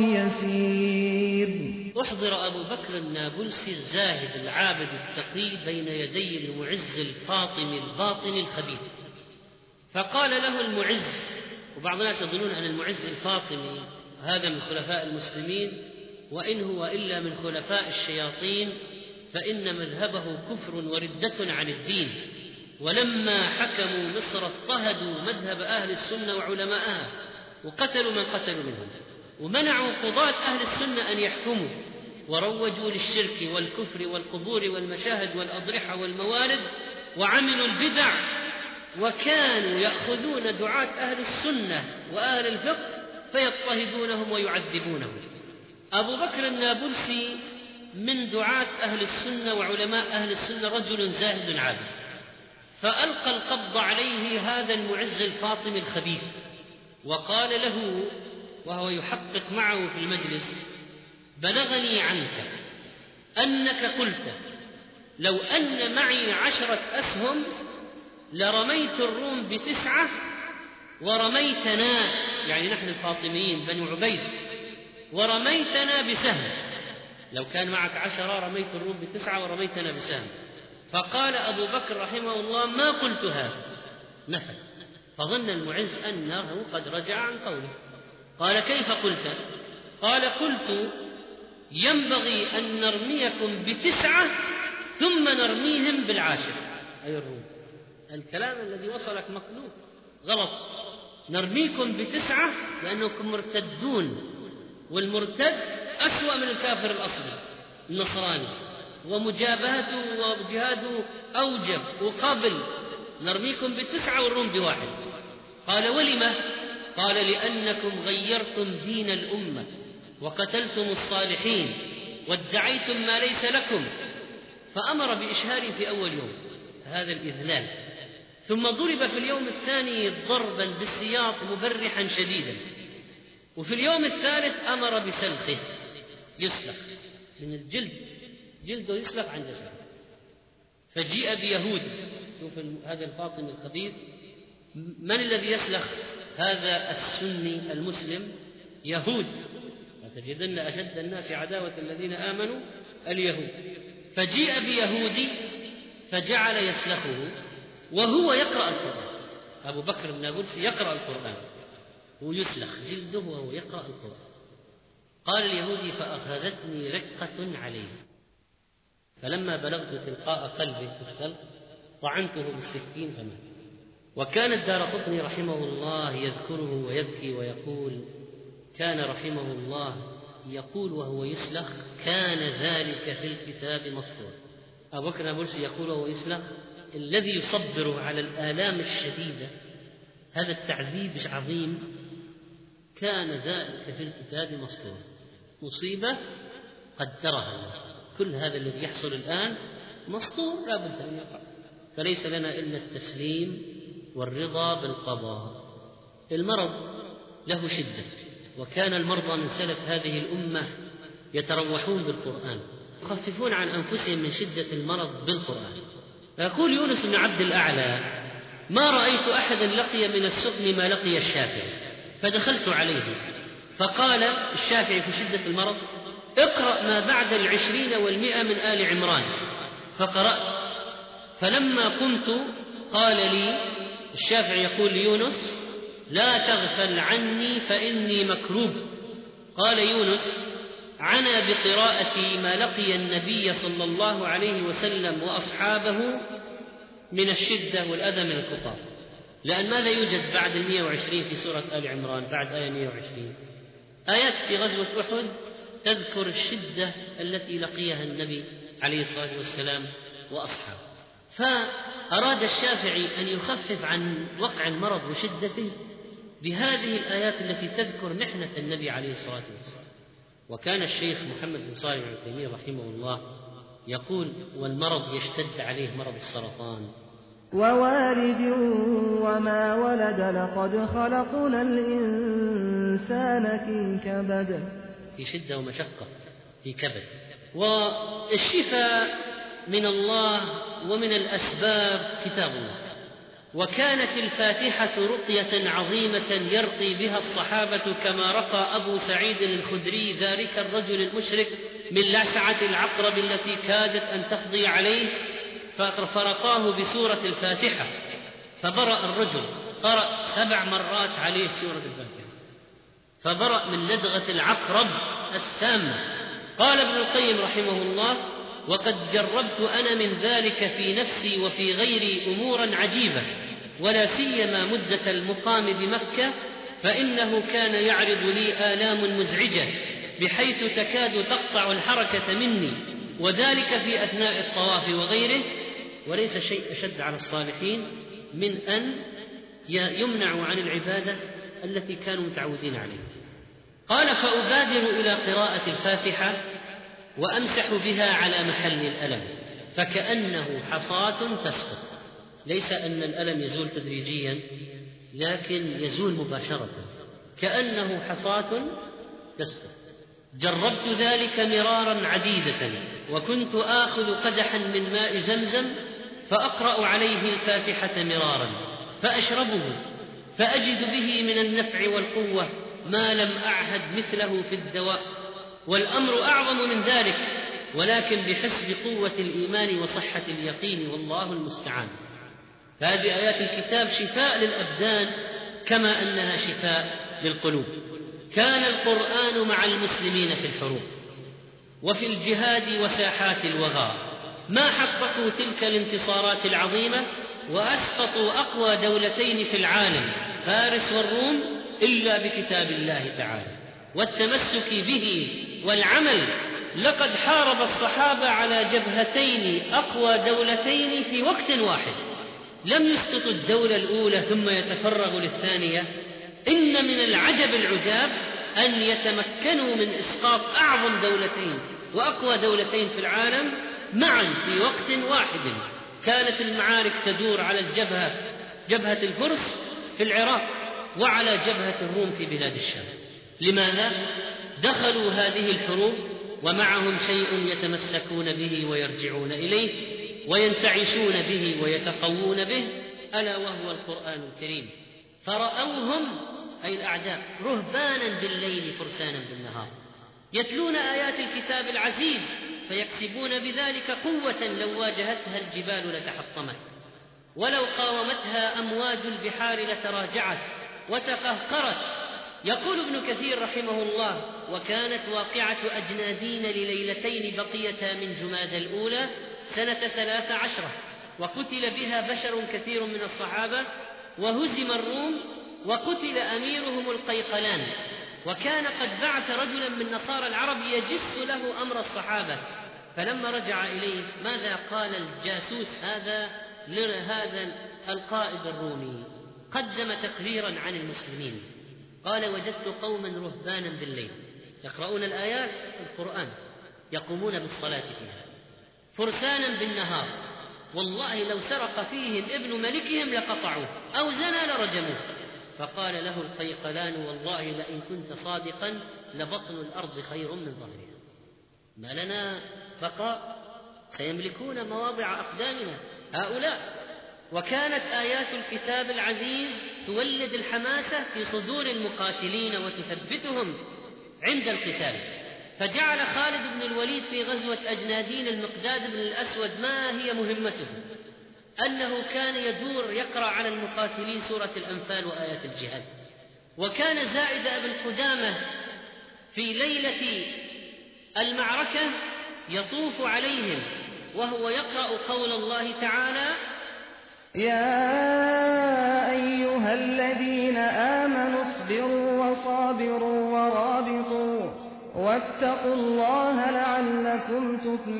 يسير. أحضر أبو بكر النابلسي الزاهد العابد التقي بين يدي المعز الفاطمي الباطن الخبيث، فقال له المعز، وبعض الناس يظنون أن المعز الفاطمي هذا من خلفاء المسلمين، وإن هو إلا من خلفاء الشياطين، فإن مذهبه كفر وردة عن الدين. ولما حكموا مصر اضطهدوا مذهب أهل السنة وعلماءها وقتلوا من قتلوا منهم، ومنعوا قضاة أهل السنة أن يحكموا، وروجوا للشرك والكفر والقبور والمشاهد والأضرحة والموالد، وعملوا البدع، وكانوا يأخذون دعاة أهل السنة وأهل الفقه فيضطهدونهم ويعذبونهم. أبو بكر النابلسي من دعاة أهل السنة وعلماء أهل السنة رجل زاهد عابد، فألقى القبض عليه هذا المعز الفاطمي الخبيث، وقال له وهو يحقق معه في المجلس: بلغني عنك أنك قلت لو أن معي 10 أسهم لرميت الروم ب9 ورميتنا، يعني نحن الفاطميين بنو عبيد، ورميتنا بسهم. لو كان معك 10 رميت الروم ب9 ورميتنا بسهم. فقال أبو بكر رحمه الله: ما قلت هذا، نفى. فظن المعز أنه قد رجع عن قوله. قال: كيف قلت؟ قال: قلت ينبغي أن نرميكم ب9 ثم نرميهم ب10، أي الروم. الكلام الذي وصلك مقلوب غلط. نرميكم ب9 لأنكم مرتدون، والمرتد أسوأ من الكافر الأصلي النصراني، ومجابهته وجهاده أوجب وقبل، نرميكم ب9 والروم ب1. قال ولم؟ قال لأنكم غيرتم دين الأمة وقتلتم الصالحين وادعيتم ما ليس لكم. فأمر بإشهاره في أول يوم، هذا الإذلال. ثم ضرب في اليوم الثاني ضربا بالسياط مبرحا شديدا، وفي اليوم الثالث أمر بسلخه، يسلخ من الجلد، جلده يسلخ عن جسده. فجيء بيهود، شوف هذا الفاطمي الخبيث، من الذي يسلخ هذا السني المسلم؟ يهود، فتجدن أشد الناس عداوة الذين آمنوا اليهود. فجيء بيهودي فجعل يسلخه وهو يقرأ القرآن. أبو بكر بن نابلسي يقرأ القرآن ويسلخ جلده وهو يقرأ القرآن. قال اليهودي فأخذتني رقة عليه، فلما بلغت تلقاء قلبه في السلخ طعنته بالسكين فمات. وكان الدارقطني رحمه الله يذكره ويبكي ويقول: كان رحمه الله يقول وهو يسلخ: كان ذلك في الكتاب مسطور. أبو بكر نابلسي يقول وهو يسلخ: الذي يصبره على الآلام الشديدة، هذا التعذيب عظيم، كان ذلك في الكتاب مسطور، مصيبة قدرها الله. كل هذا الذي يحصل الآن مسطور، لا بد أن يقع. فليس لنا إلا التسليم والرضا بالقضاء. المرض له شدة، وكان المرضى من سلف هذه الأمة يتروحون بالقرآن، يخففون عن أنفسهم من شدة المرض بالقرآن. يقول يونس بن عبد الأعلى: ما رأيت أحدا لقي من السقم ما لقي الشافعي، فدخلت عليه فقال الشافعي في شدة المرض: اقرأ ما بعد 20 و100 من آل عمران. فقرأت، فلما قمت قال لي الشافعي يقول ليونس: لا تغفل عني فإني مكروب. قال يونس: عنا بقراءتي ما لقي النبي صلى الله عليه وسلم وأصحابه من الشدة والأذى من الكفار. لأن ماذا يوجد بعد 120 في سورة آل عمران؟ بعد آية 120 آيات في غزوة أحد تذكر الشدة التي لقيها النبي عليه الصلاة والسلام وأصحابه. فأراد الشافعي أن يخفف عن وقع المرض وشدته بهذه الآيات التي تذكر محنة النبي عليه الصلاة والسلام. وكان الشيخ محمد بن صالح العثيمين رحمه الله يقول: والمرض يشتد عليه مرض السرطان. ووالد وما ولد لقد خلقنا الإنسان في كبد، في شدة ومشقة، في كبد. والشفاء من الله ومن الأسباب كتاب الله. وكانت الفاتحة رقية عظيمة يرقي بها الصحابة، كما رقى أبو سعيد الخدري ذلك الرجل المشرك من لسعة العقرب التي كادت أن تقضي عليه، فرقاه بسورة الفاتحة فبرأ الرجل، قرأ 7 مرات عليه سورة الفاتحة فبرأ من لدغة العقرب السامة. قال ابن القيم رحمه الله: وقد جربت أنا من ذلك في نفسي وفي غيري أمورا عجيبة، ولا سيما مدة المقام بمكة، فإنه كان يعرض لي آلام مزعجة بحيث تكاد تقطع الحركة مني، وذلك في أثناء الطواف وغيره. وليس شيء أشد على الصالحين من أن يمنعوا عن العبادة التي كانوا متعودين عليها. قال: فأبادر إلى قراءة الفاتحة وأمسح بها على محل الألم، فكأنه حصاة تسقط. ليس أن الألم يزول تدريجيا، لكن يزول مباشرة، كأنه حصاة تسقط. جربت ذلك مرارا عديدة، وكنت آخذ قدحا من ماء زمزم فأقرأ عليه الفاتحة مرارا فأشربه، فأجد به من النفع والقوة ما لم أعهد مثله في الدواء. والأمر أعظم من ذلك، ولكن بحسب قوة الإيمان وصحة اليقين، والله المستعان. فهذه آيات الكتاب شفاء للأبدان كما أنها شفاء للقلوب. كان القرآن مع المسلمين في الحروب وفي الجهاد وساحات الوغى، ما حققوا تلك الانتصارات العظيمة وأسقطوا أقوى دولتين في العالم فارس والروم إلا بكتاب الله تعالى والتمسك به والعمل لقد حارب الصحابة على جبهتين أقوى دولتين في وقت واحد، لم يسقطوا الدولة الأولى ثم يتفرغوا للثانية. إن من العجب العجاب أن يتمكنوا من إسقاط أعظم دولتين وأقوى دولتين في العالم معا في وقت واحد. كانت المعارك تدور على جبهة الفرس في العراق، وعلى جبهة الروم في بلاد الشام. لماذا؟ دخلوا هذه الحروب ومعهم شيء يتمسكون به ويرجعون إليه وينتعشون به ويتقوون به، ألا وهو القرآن الكريم. فرأوهم أي الأعداء رهبانا بالليل فرسانا بالنهار، يتلون آيات الكتاب العزيز فيكسبون بذلك قوة لو واجهتها الجبال لتحطمت، ولو قاومتها أمواج البحار لتراجعت وتقهقرت. يقول ابن كثير رحمه الله: وكانت واقعة أجنادين لليلتين بقيتا من جماد الأولى سنة 13، وقتل بها بشر كثير من الصحابة، وهزم الروم، وقتل أميرهم القيقلان. وكان قد بعث رجلا من نصارى العرب يجس له أمر الصحابة، فلما رجع إليه ماذا قال الجاسوس هذا لهذا القائد الرومي؟ قدم تقريرا عن المسلمين، قال: وجدت قوما رهبانا بالليل يقرؤون الآيات القرآن، يقومون بالصلاة فيها، فرسانا بالنهار، والله لو سرق فيهم ابن ملكهم لقطعوه أو زنى لرجموه. فقال له القيقلان: والله لئن كنت صادقا لبطن الأرض خير من ظهرها، ما لنا بقاء، سيملكون مواضع أقدامنا هؤلاء. وكانت آيات الكتاب العزيز تولد الحماسة في صدور المقاتلين وتثبتهم عند القتال. فجعل خالد بن الوليد في غزوة أجنادين المقداد بن الأسود ما هي مهمته؟ أنه كان يدور يقرأ على المقاتلين سورة الأنفال وآيات الجهاد. وكان زائد بن قدامة في ليلة المعركة يطوف عليهم وهو يقرأ قول الله تعالى: يا أيها الذين آمنوا اصبروا وصابروا ورابطوا واتقوا الله لعلكم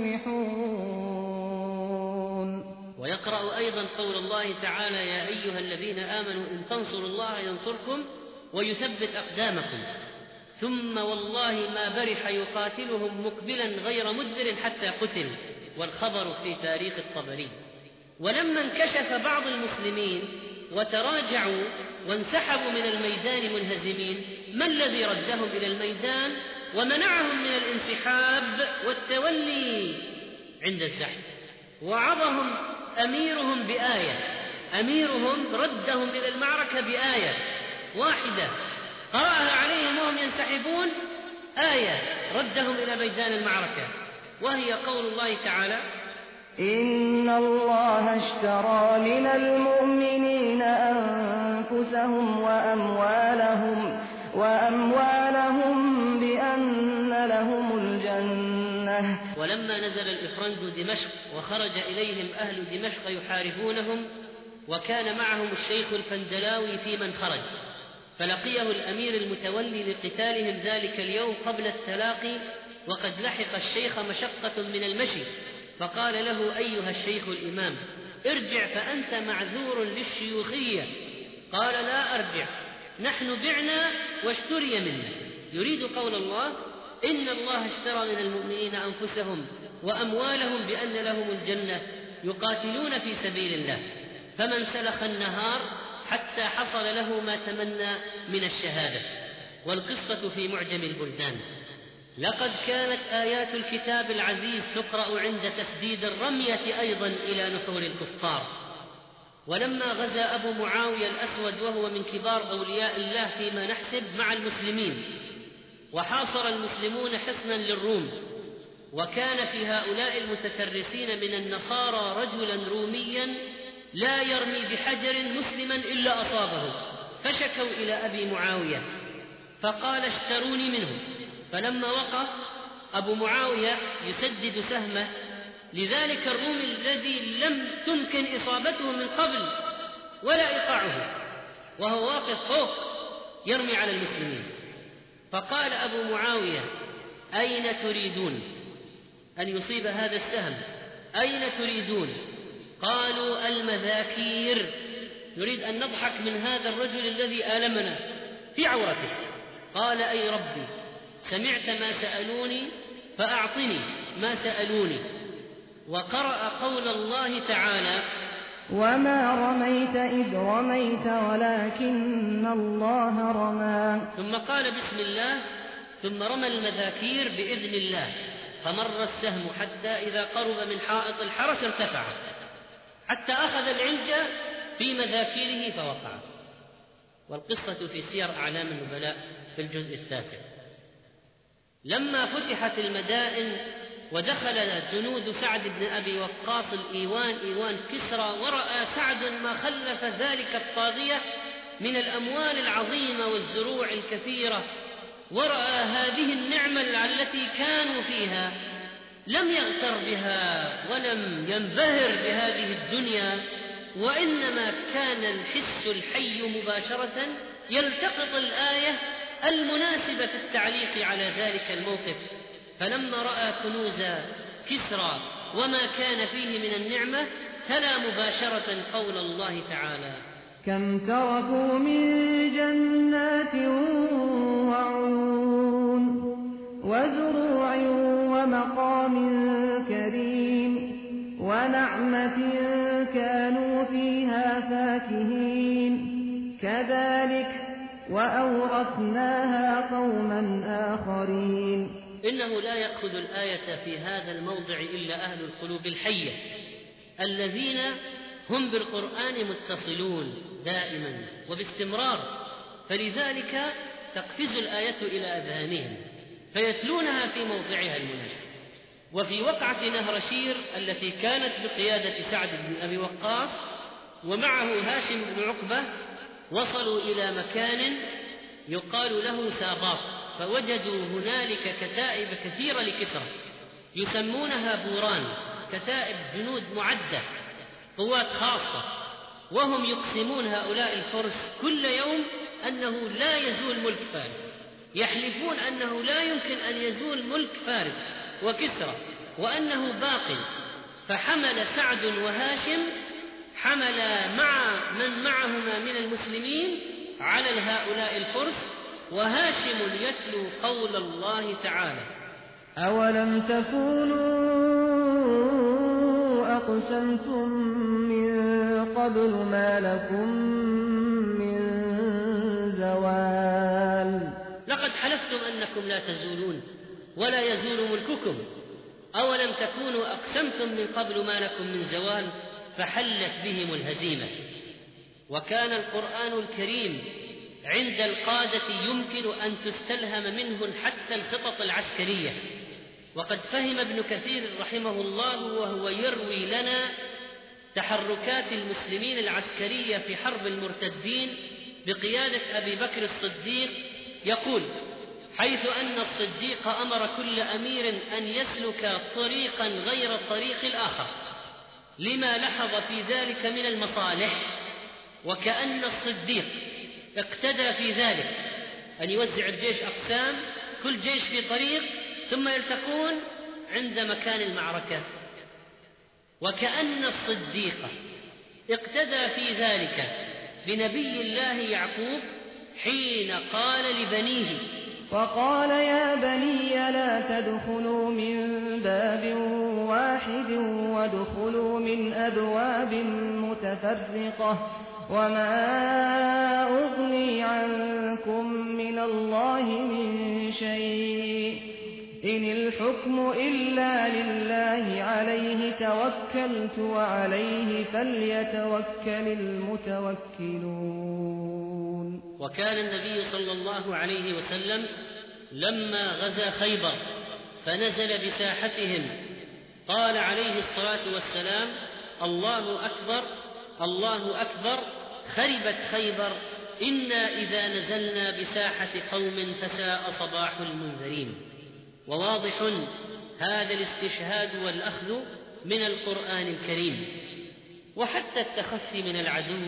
تفلحون. ويقرأ أيضا قول الله تعالى: يا أيها الذين آمنوا إن تنصروا الله ينصركم ويثبت أقدامكم. ثم والله ما برح يقاتلهم مقبلا غير مدبر حتى قتل، والخبر في تاريخ الطبري. ولما انكشف بعض المسلمين وتراجعوا وانسحبوا من الميدان منهزمين، ما الذي ردهم إلى الميدان ومنعهم من الانسحاب والتولي عند الزحف؟ وعظهم أميرهم بآية، أميرهم ردهم إلى المعركة بآية واحدة قرأها عليهم وهم ينسحبون، آية ردهم إلى ميدان المعركة، وهي قول الله تعالى: إن الله اشترى من المؤمنين أنفسهم وأموالهم بأن لهم الجنة. ولما نزل الإفرنج دمشق وخرج إليهم أهل دمشق يحاربونهم، وكان معهم الشيخ الفندلاوي في من خرج، فلقيه الأمير المتولي لقتالهم ذلك اليوم قبل التلاقي، وقد لحق الشيخ مشقة من المشي، فقال له: أيها الشيخ الإمام، ارجع فأنت معذور للشيوخية. قال: لا أرجع، نحن بعنا واشتري منا. يريد قول الله: إن الله اشترى من المؤمنين أنفسهم وأموالهم بأن لهم الجنة يقاتلون في سبيل الله. فمن سلخ النهار حتى حصل له ما تمنى من الشهادة. والقصة في معجم البلدان. لقد كانت آيات الكتاب العزيز تقرأ عند تسديد الرمية أيضا إلى نحور الكفار. ولما غزا أبو معاوية الأسود وهو من كبار أولياء الله فيما نحسب مع المسلمين، وحاصر المسلمون حصنا للروم، وكان في هؤلاء المتترسين من النصارى رجلا روميا لا يرمي بحجر مسلما إلا أصابه، فشكوا إلى أبي معاوية فقال: اشتروني منهم. فلما وقف أبو معاوية يسدد سهمه لذلك الرومي الذي لم تمكن إصابته من قبل ولا إيقاعه، وهو واقف فوق يرمي على المسلمين، فقال أبو معاوية: أين تريدون؟ أن يصيب هذا السهم. أين تريدون؟ قالوا المذاكير، نريد أن نضحك من هذا الرجل الذي آلمنا في عورته. قال أي ربي سمعت ما سألوني فأعطني ما سألوني. وقرأ قول الله تعالى: وما رميت إذ رميت ولكن الله رمى. ثم قال بسم الله، ثم رمى المذاكير بإذن الله، فمر السهم حتى إذا قرب من حائط الحرس ارتفع حتى أخذ العلج في مذاكيره فوقع. والقصة في سير أعلام النبلاء في الجزء 9. لما فتحت المدائن ودخل جنود سعد بن أبي وقاص الإيوان، إيوان كسرى، ورأى سعد ما خلف ذلك الطاغية من الأموال العظيمة والزروع الكثيرة، ورأى هذه النعمة التي كانوا فيها، لم يغتر بها ولم ينبهر بهذه الدنيا، وإنما كان الحس الحي مباشرة يلتقط الآية المناسبة في التعليق على ذلك الموقف. فلما رأى كنوز كسرى وما كان فيه من النعمة تلا مباشرة قول الله تعالى: كم تركوا من جنات وعيون وزروع ومقام كريم ونعمة كانوا فيها فاكهين كذلك وأورثناها قوما آخرين. إنه لا يأخذ الآية في هذا الموضع إلا أهل القلوب الحية الذين هم بالقرآن متصلون دائما وباستمرار، فلذلك تقفز الآية إلى أذهانهم فيتلونها في موضعها المناسب. وفي وقعة نهرشير التي كانت بقيادة سعد بن أبي وقاص ومعه هاشم بن عقبة، وصلوا إلى مكان يقال له ساباط، فوجدوا هنالك كتائب كثيرة لكسرى يسمونها بوران، كتائب جنود معدة، قوات خاصة، وهم يقسمون هؤلاء الفرس كل يوم أنه لا يزول ملك فارس، يحلفون أنه لا يمكن أن يزول ملك فارس وكسرى وأنه باق. فحمل سعد وهاشم، حمل مع من معهما من المسلمين على هؤلاء الفرس، وهاشم يتلو قول الله تعالى: أولم تكونوا أقسمتم من قبل ما لكم من زوال. لقد حلفتم أنكم لا تزولون ولا يزول ملككم، أولم تكونوا أقسمتم من قبل ما لكم من زوال، فحلت بهم الهزيمة. وكان القرآن الكريم عند القادة يمكن أن تستلهم منه حتى الخطط العسكرية. وقد فهم ابن كثير رحمه الله وهو يروي لنا تحركات المسلمين العسكرية في حرب المرتدين بقيادة أبي بكر الصديق، يقول: حيث أن الصديق أمر كل أمير أن يسلك طريقا غير الطريق الآخر لما لحظ في ذلك من المصالح، وكأن الصديق اقتدى في ذلك أن يوزع الجيش أقسام، كل جيش في طريق ثم يلتقون عند مكان المعركة، وكأن الصديق اقتدى في ذلك بنبي الله يعقوب حين قال لبنيه: وقال يا بني لا تدخلوا من باب واحد وادخلوا من أبواب متفرقة وما أغني عنكم من الله من شيء إن الحكم إلا لله عليه توكلت وعليه فليتوكل المتوكلون. وكان النبي صلى الله عليه وسلم لما غزا خيبر فنزل بساحتهم قال عليه الصلاة والسلام: الله أكبر الله أكبر، خربت خيبر، إنا إذا نزلنا بساحة قوم فساء صباح المنذرين. وواضح هذا الاستشهاد والأخذ من القرآن الكريم. وحتى التخفي من العدو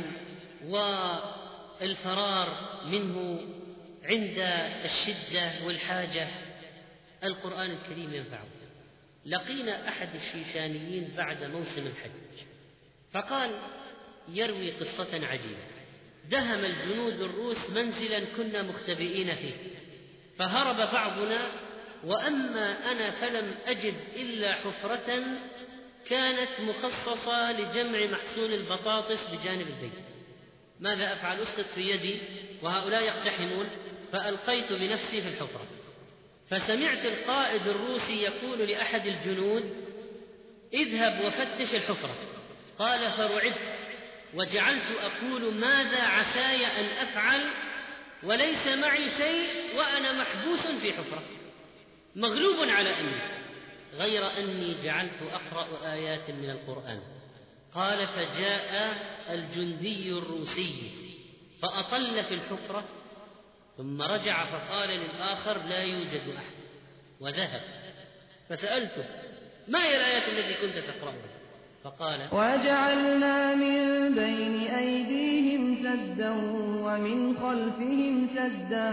والفرار منه عند الشدة والحاجة القرآن الكريم ينفعه. لقينا أحد الشيشانيين بعد موسم الحج، فقال يروي قصة عجيبة: دهم الجنود الروس منزلا كنا مختبئين فيه، فهرب بعضنا، وأما أنا فلم أجد إلا حفرة كانت مخصصة لجمع محصول البطاطس بجانب البيت. ماذا أفعل؟ أسقط في يدي وهؤلاء يقتحمون، فألقيت بنفسي في الحفرة. فسمعت القائد الروسي يقول لأحد الجنود: اذهب وفتش الحفرة. قال: فرعبت وجعلت أقول: ماذا عساي أن أفعل وليس معي شيء وأنا محبوس في حفرة مغلوب على أمري، غير أني جعلت أقرأ آيات من القرآن. قال: فجاء الجندي الروسي فأطل في الحفرة، ثم رجع فقال للآخر: لا يوجد أحد، وذهب. فسألته: ما هي الآيات التي كنت تقرأها؟ فقال: وجعلنا من بين أيديهم سدا ومن خلفهم سدا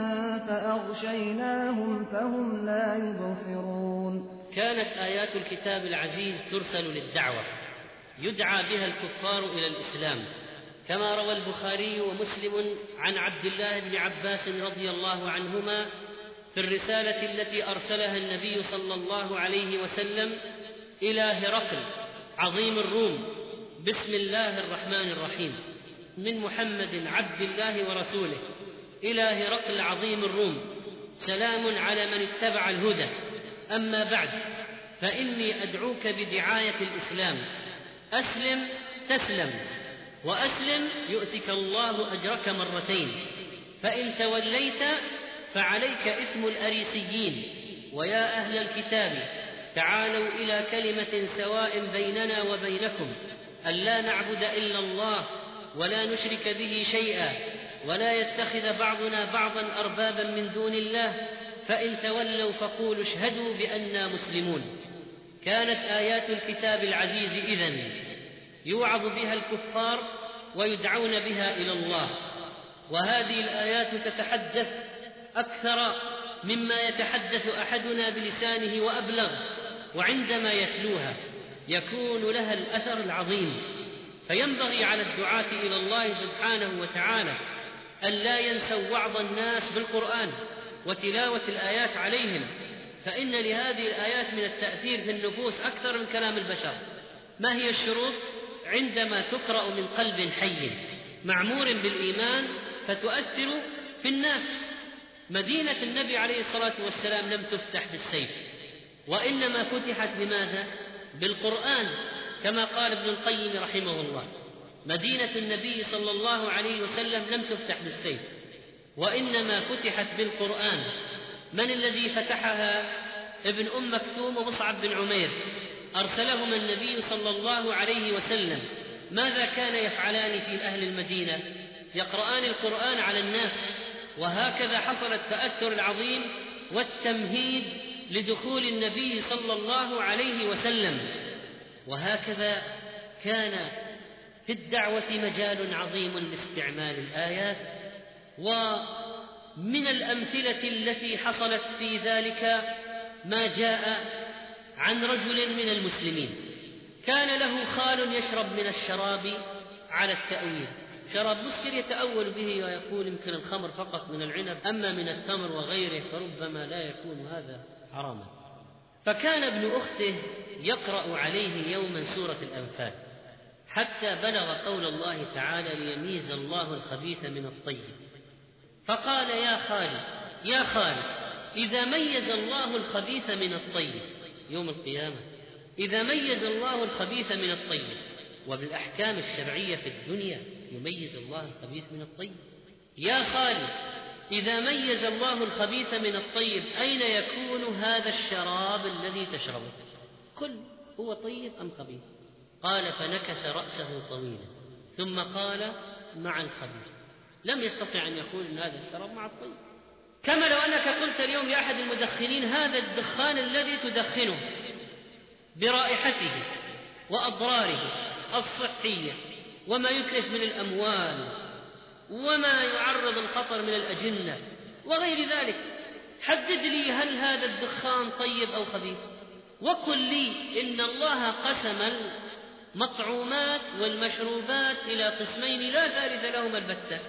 فأغشيناهم فهم لا يبصرون. كانت آيات الكتاب العزيز ترسل للدعوة، يدعى بها الكفار إلى الإسلام، كما روى البخاري ومسلم عن عبد الله بن عباس رضي الله عنهما في الرسالة التي أرسلها النبي صلى الله عليه وسلم إلى هرقل عظيم الروم: بسم الله الرحمن الرحيم، من محمد عبد الله ورسوله إلى هرقل عظيم الروم، سلام على من اتبع الهدى، أما بعد، فإني أدعوك بدعاية الإسلام، أسلم تسلم، وأسلم يؤتك الله أجرك مرتين، فإن توليت فعليك إثم الأريسيين. ويا أهل الكتاب تعالوا إلى كلمة سواء بيننا وبينكم ألا نعبد إلا الله ولا نشرك به شيئا ولا يتخذ بعضنا بعضا أربابا من دون الله، فإن تولوا فقولوا اشهدوا بأننا مسلمون. كانت آيات الكتاب العزيز إذن يوعظ بها الكفار ويدعون بها إلى الله، وهذه الآيات تتحدث أكثر مما يتحدث أحدنا بلسانه وأبلغ، وعندما يتلوها يكون لها الأثر العظيم. فينبغي على الدعاة إلى الله سبحانه وتعالى أن لا ينسوا وعظ الناس بالقرآن وتلاوة الآيات عليهم، فإن لهذه الآيات من التأثير في النفوس أكثر من كلام البشر. ما هي الشروط؟ عندما تقرأ من قلب حي معمور بالإيمان فتؤثر في الناس. مدينة النبي عليه الصلاة والسلام لم تفتح بالسيف، وإنما فتحت بماذا؟ بالقرآن، كما قال ابن القيم رحمه الله: مدينة النبي صلى الله عليه وسلم لم تفتح بالسيف وإنما فتحت بالقرآن. من الذي فتحها؟ ابن أم مكتوم ومصعب بن عمير، أرسلهما النبي صلى الله عليه وسلم. ماذا كان يفعلان في أهل المدينة؟ يقرآن القرآن على الناس، وهكذا حصل التأثر العظيم والتمهيد لدخول النبي صلى الله عليه وسلم. وهكذا كان في الدعوة مجال عظيم لاستعمال الآيات. ومن الأمثلة التي حصلت في ذلك ما جاء عن رجل من المسلمين كان له خال يشرب من الشراب على التأويل، شراب مسكر يتأول به ويقول يمكن الخمر فقط من العنب، أما من التمر وغيره فربما لا يكون هذا حراما. فكان ابن أخته يقرأ عليه يوما سورة الأنفال حتى بلغ قول الله تعالى: ليميز الله الخبيث من الطيب. فقال: يا خالي إذا ميز الله الخبيث من الطيب يوم القيامة، إذا ميز الله الخبيث من الطيب، وبالأحكام الشرعية في الدنيا يميز الله الخبيث من الطيب، يا خالي إذا ميز الله الخبيث من الطيب أين يكون هذا الشراب الذي تشربه؟ قل هو طيب أم خبيث؟ قال: فنكس رأسه طويلا ثم قال: مع الخبيث. لم يستطع أن يقول إن هذا الشراب مع الطيب. كما لو أنك قلت اليوم لأحد المدخنين: هذا الدخان الذي تدخنه برائحته وأضراره الصحية وما يتلف من الأموال وما يعرض الخطر من الأجنة وغير ذلك، حدد لي هل هذا الدخان طيب أو خبيث؟ وقل لي إن الله قسم المطعومات والمشروبات إلى قسمين لا ثالث لهما البتة،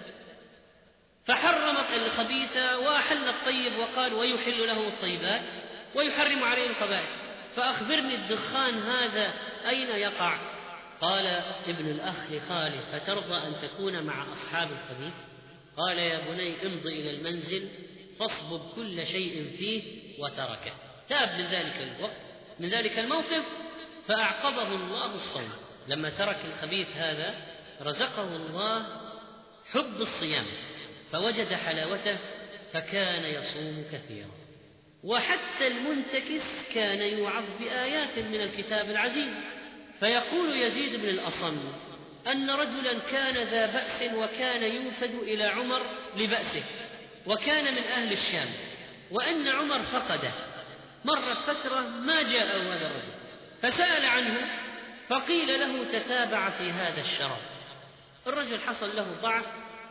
فحرم الخبيث وأحل الطيب، وقال ويحل له الطيبات ويحرم عليه الخبائث، فأخبرني الدخان هذا أين يقع؟ قال ابن الأخ لخاله فترضى أن تكون مع أصحاب الخبيث؟ قال يا بني امض إلى المنزل فاصبب كل شيء فيه، وتركه. تاب من ذلك الموقف، فأعقبه الله الصوم. لما ترك الخبيث هذا رزقه الله حب الصيام، فوجد حلاوته فكان يصوم كثيرا. وحتى المنتكس كان يوعظ بآيات من الكتاب العزيز. فيقول يزيد بن الأصم أن رجلا كان ذا بأس وكان يوفد إلى عمر لبأسه، وكان من أهل الشام، وأن عمر فقده. مرت فترة ما جاء هذا الرجل، فسأل عنه فقيل له تتابع في هذا الشراب. الرجل حصل له ضعف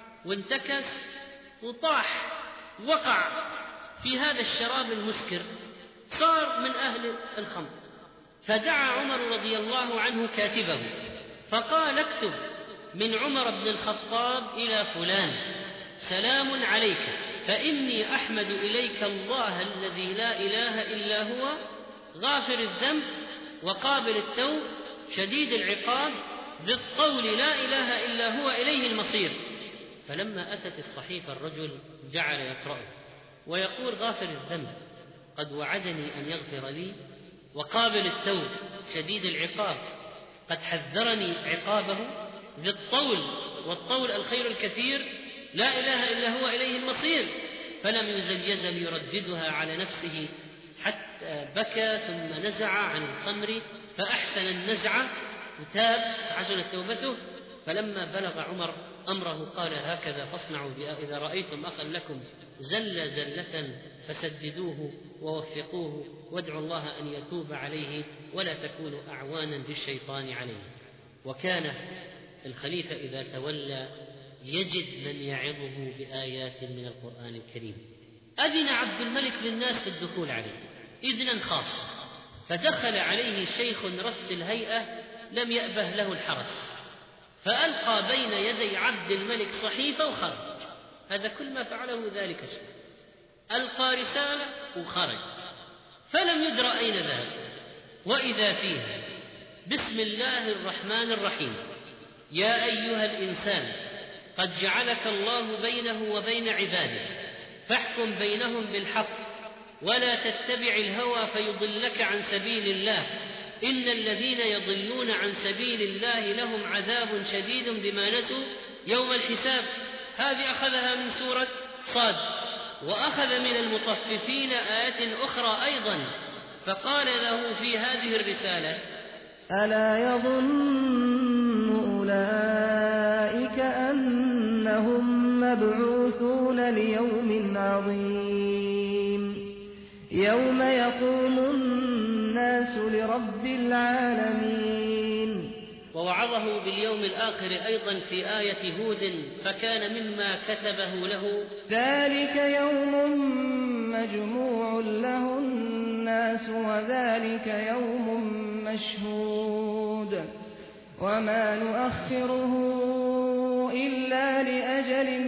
وانتكس وطاح، وقع في هذا الشراب المسكر، صار من أهل الخمر. فدعا عمر رضي الله عنه كاتبه فقال اكتب من عمر بن الخطاب إلى فلان سلام عليك، فإني أحمد إليك الله الذي لا إله إلا هو، غافر الذنب وقابل التوب شديد العقاب، بالقول لا إله إلا هو إليه المصير. فلما أتت الصحيفة الرجل جعل يقرأه ويقول غافر الذنب قد وعدني أن يغفر لي، وقابل التوب شديد العقاب قد حذرني عقابه، ذي الطول والطول الخير الكثير، لا إله إلا هو إليه المصير. فلم يزل يرددها على نفسه حتى بكى، ثم نزع عن الخمر فأحسن النزعة وتاب فحسنت توبته. فلما بلغ عمر أمره قال هكذا فاصنعوا إذا رأيتم أخا لكم زل زلة فسددوه ووفقوه، وادعوا الله أن يتوب عليه ولا تكونوا أعوانا للشيطان عليه. وكان الخليفة إذا تولى يجد من يعظه بآيات من القرآن الكريم. أذن عبد الملك للناس في الدخول عليه إذنا خاصا، فدخل عليه شيخ رث الهيئة لم يأبه له الحرس، فألقى بين يدي عبد الملك صحيفة وخرج. هذا كل ما فعله ذلك الشيخ، ألقى رسالة وخرج، فلم يدرى أين ذهب. وإذا فيها بسم الله الرحمن الرحيم يا أيها الإنسان قد جعلك الله بينه وبين عباده فاحكم بينهم بالحق ولا تتبع الهوى فيضلك عن سبيل الله، إن الذين يضلون عن سبيل الله لهم عذاب شديد بما نسوا يوم الحساب. هذه أخذها من سورة صاد. وأخذ من المطففين آيات أخرى أيضا، فقال له في هذه الرسالة ألا يظن أولئك أنهم مبعوثون ليوم عظيم يوم يقوم الناس لرب العالمين. ووعظه باليوم الآخر أيضا في آية هود فكان مما كتبه له ذلك يوم مجموع له الناس وذلك يوم مشهود وما نؤخره إلا لأجل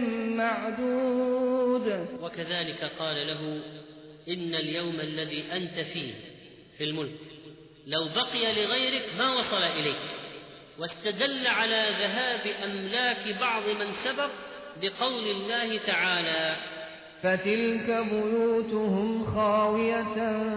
معدود. وكذلك قال له إن اليوم الذي أنت فيه في الملك لو بقي لغيرك ما وصل إليك، واستدل على ذهاب أملاك بعض من سبق بقول الله تعالى فتلك بيوتهم خاوية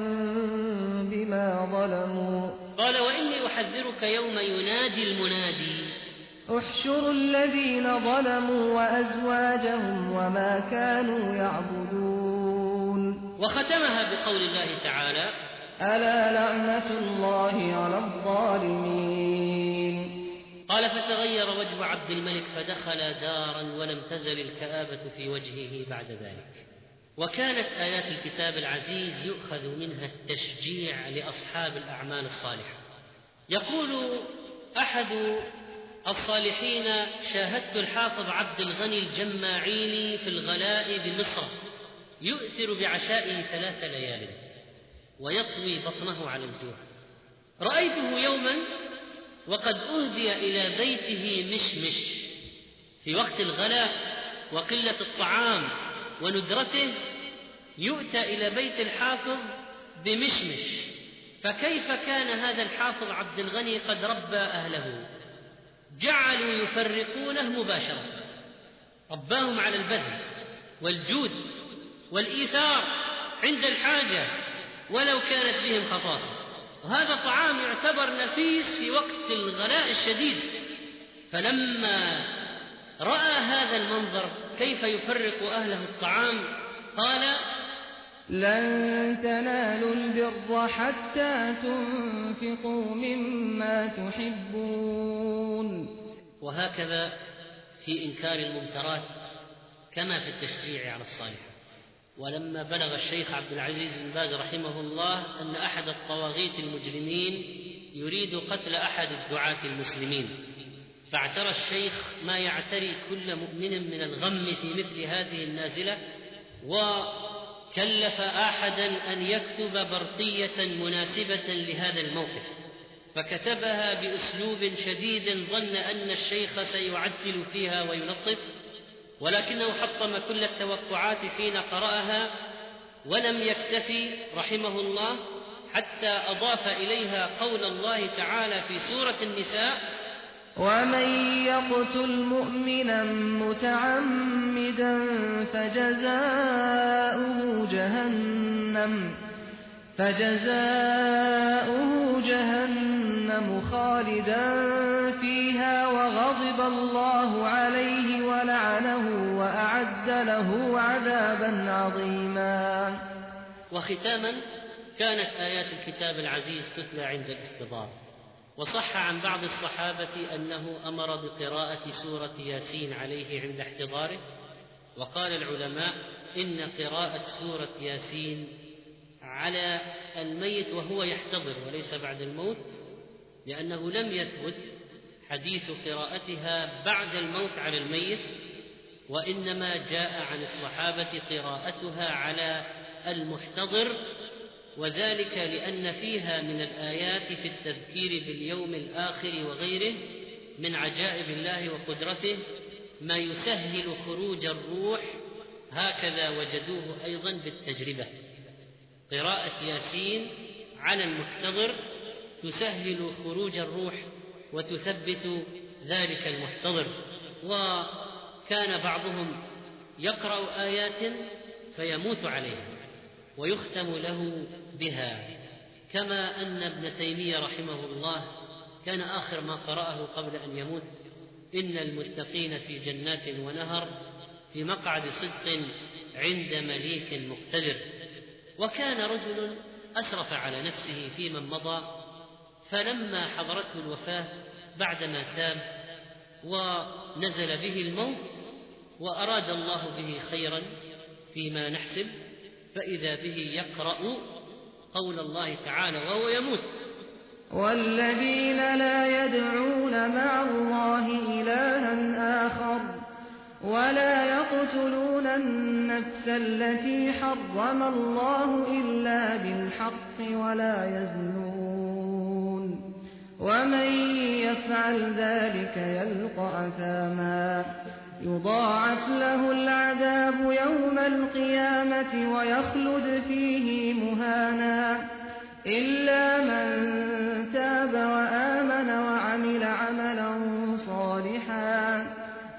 بما ظلموا. قال وإني أحذرك يوم ينادي المنادي احشروا الذين ظلموا وأزواجهم وما كانوا يعبدون. وختمها بقول الله تعالى ألا لعنة الله على الظالمين. قال فتغير وجه عبد الملك فدخل دارا ولم تزل الكآبة في وجهه بعد ذلك. وكانت آيات الكتاب العزيز يؤخذ منها التشجيع لأصحاب الأعمال الصالحة. يقول أحد الصالحين شاهدت الحافظ عبد الغني الجماعيني في الغلاء بمصر يؤثر بعشائه 3 ليال، ويطوي بطنه على الجوع. رأيته يوما وقد أهدي إلى بيته مشمش في وقت الغلاء وقلة الطعام وندرته، يؤتى إلى بيت الحافظ بمشمش، فكيف كان هذا الحافظ عبد الغني قد ربى أهله؟ جعلوا يفرقونه مباشرة، رباهم على البذل والجود والإيثار عند الحاجة ولو كانت بهم خصاصة. وهذا طعام يعتبر نفيس في وقت الغلاء الشديد، فلما رأى هذا المنظر كيف يفرق أهله الطعام قال: لن تنالوا البر حتى تنفقوا مما تحبون. وهكذا في إنكار المنكرات كما في التشجيع على الصالحات. ولما بلغ الشيخ عبد العزيز بن باز رحمه الله أن أحد الطواغيت المجرمين يريد قتل أحد الدعاة المسلمين، فاعترى الشيخ ما يعتري كل مؤمن من الغم في مثل هذه النازلة، وكلف أحدا أن يكتب برقية مناسبة لهذا الموقف، فكتبها بأسلوب شديد ظن أن الشيخ سيعدل فيها ويلطف، ولكنه حطم كل التوقعات حين قرأها، ولم يكتفي رحمه الله حتى أضاف إليها قول الله تعالى في سورة النساء: ومن يقتل مؤمنا متعمدا فجزاؤه جهنم خالدا فيها وغضب الله عليه ولعنه وأعد له عذابا عظيما. وختاما، كانت آيات الكتاب العزيز تتلى عند الاحتضار، وصح عن بعض الصحابة أنه أمر بقراءة سورة ياسين عليه عند احتضاره. وقال العلماء إن قراءة سورة ياسين على الميت وهو يحتضر وليس بعد الموت، لأنه لم يثبت حديث قراءتها بعد الموت على الميت، وإنما جاء عن الصحابة قراءتها على المحتضر، وذلك لأن فيها من الآيات في التذكير باليوم الآخر وغيره من عجائب الله وقدرته ما يسهل خروج الروح، هكذا وجدوه أيضا بالتجربة. قراءة ياسين على المحتضر تسهل خروج الروح وتثبت ذلك المحتضر. وكان بعضهم يقرأ آيات فيموت عليها ويختم له بها، كما أن ابن تيمية رحمه الله كان آخر ما قرأه قبل أن يموت: إن المتقين في جنات ونهر في مقعد صدق عند مليك مقتدر. وكان رجل أسرف على نفسه في من مضى، فلما حضرته الوفاة بعدما تاب ونزل به الموت وأراد الله به خيرا فيما نحسب، فإذا به يقرأ قول الله تعالى وهو يموت: والذين لا يدعون مع الله إلها آخر ولا يقتلون النفس التي حرم الله إلا بالحق ولا يزنون ومن يفعل ذلك يلقى أثاما يضاعف له العذاب يوم القيامة ويخلد فيه مهانا إلا من تاب وآمن وعمل عملا صالحا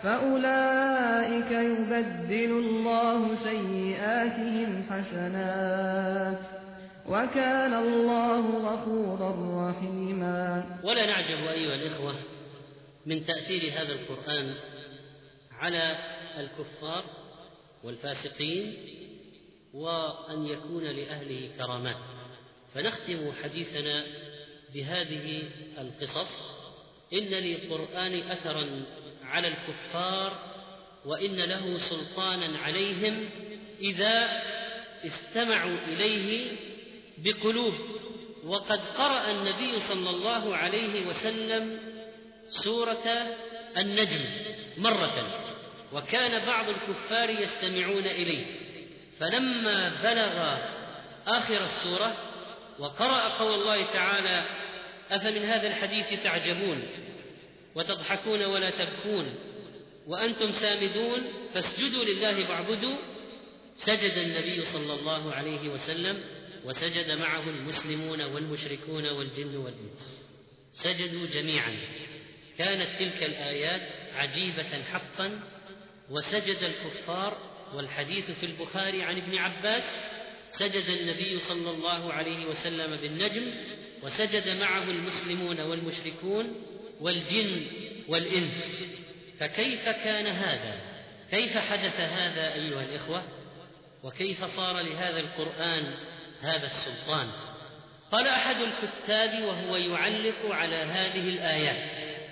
فأولئك يبدل الله سيئاتهم حسنات وكان الله غفورا رحيما. ولا نعجب أيها الإخوة من تأثير هذا القرآن على الكفار والفاسقين، وأن يكون لأهله كرامات. فنختم حديثنا بهذه القصص: إن للقرآن أثرا على الكفار وإن له سلطانا عليهم إذا استمعوا إليه بقلوب. وقد قرأ النبي صلى الله عليه وسلم سورة النجم مرة، وكان بعض الكفار يستمعون إليه، فلما بلغ آخر السورة وقرأ قول الله تعالى: أفمن هذا الحديث تعجبون وتضحكون ولا تبكون وأنتم سامدون فاسجدوا لله واعبدوا، سجد النبي صلى الله عليه وسلم وسجد معه المسلمون والمشركون والجن والإنس، سجدوا جميعا. كانت تلك الآيات عجيبة حقا. وسجد الكفار، والحديث في البخاري عن ابن عباس: سجد النبي صلى الله عليه وسلم بالنجم وسجد معه المسلمون والمشركون والجن والإنس. فكيف كان هذا؟ كيف حدث هذا أيها الإخوة؟ وكيف صار لهذا القرآن هذا السلطان؟ قال أحد الكتاب وهو يعلق على هذه الآيات،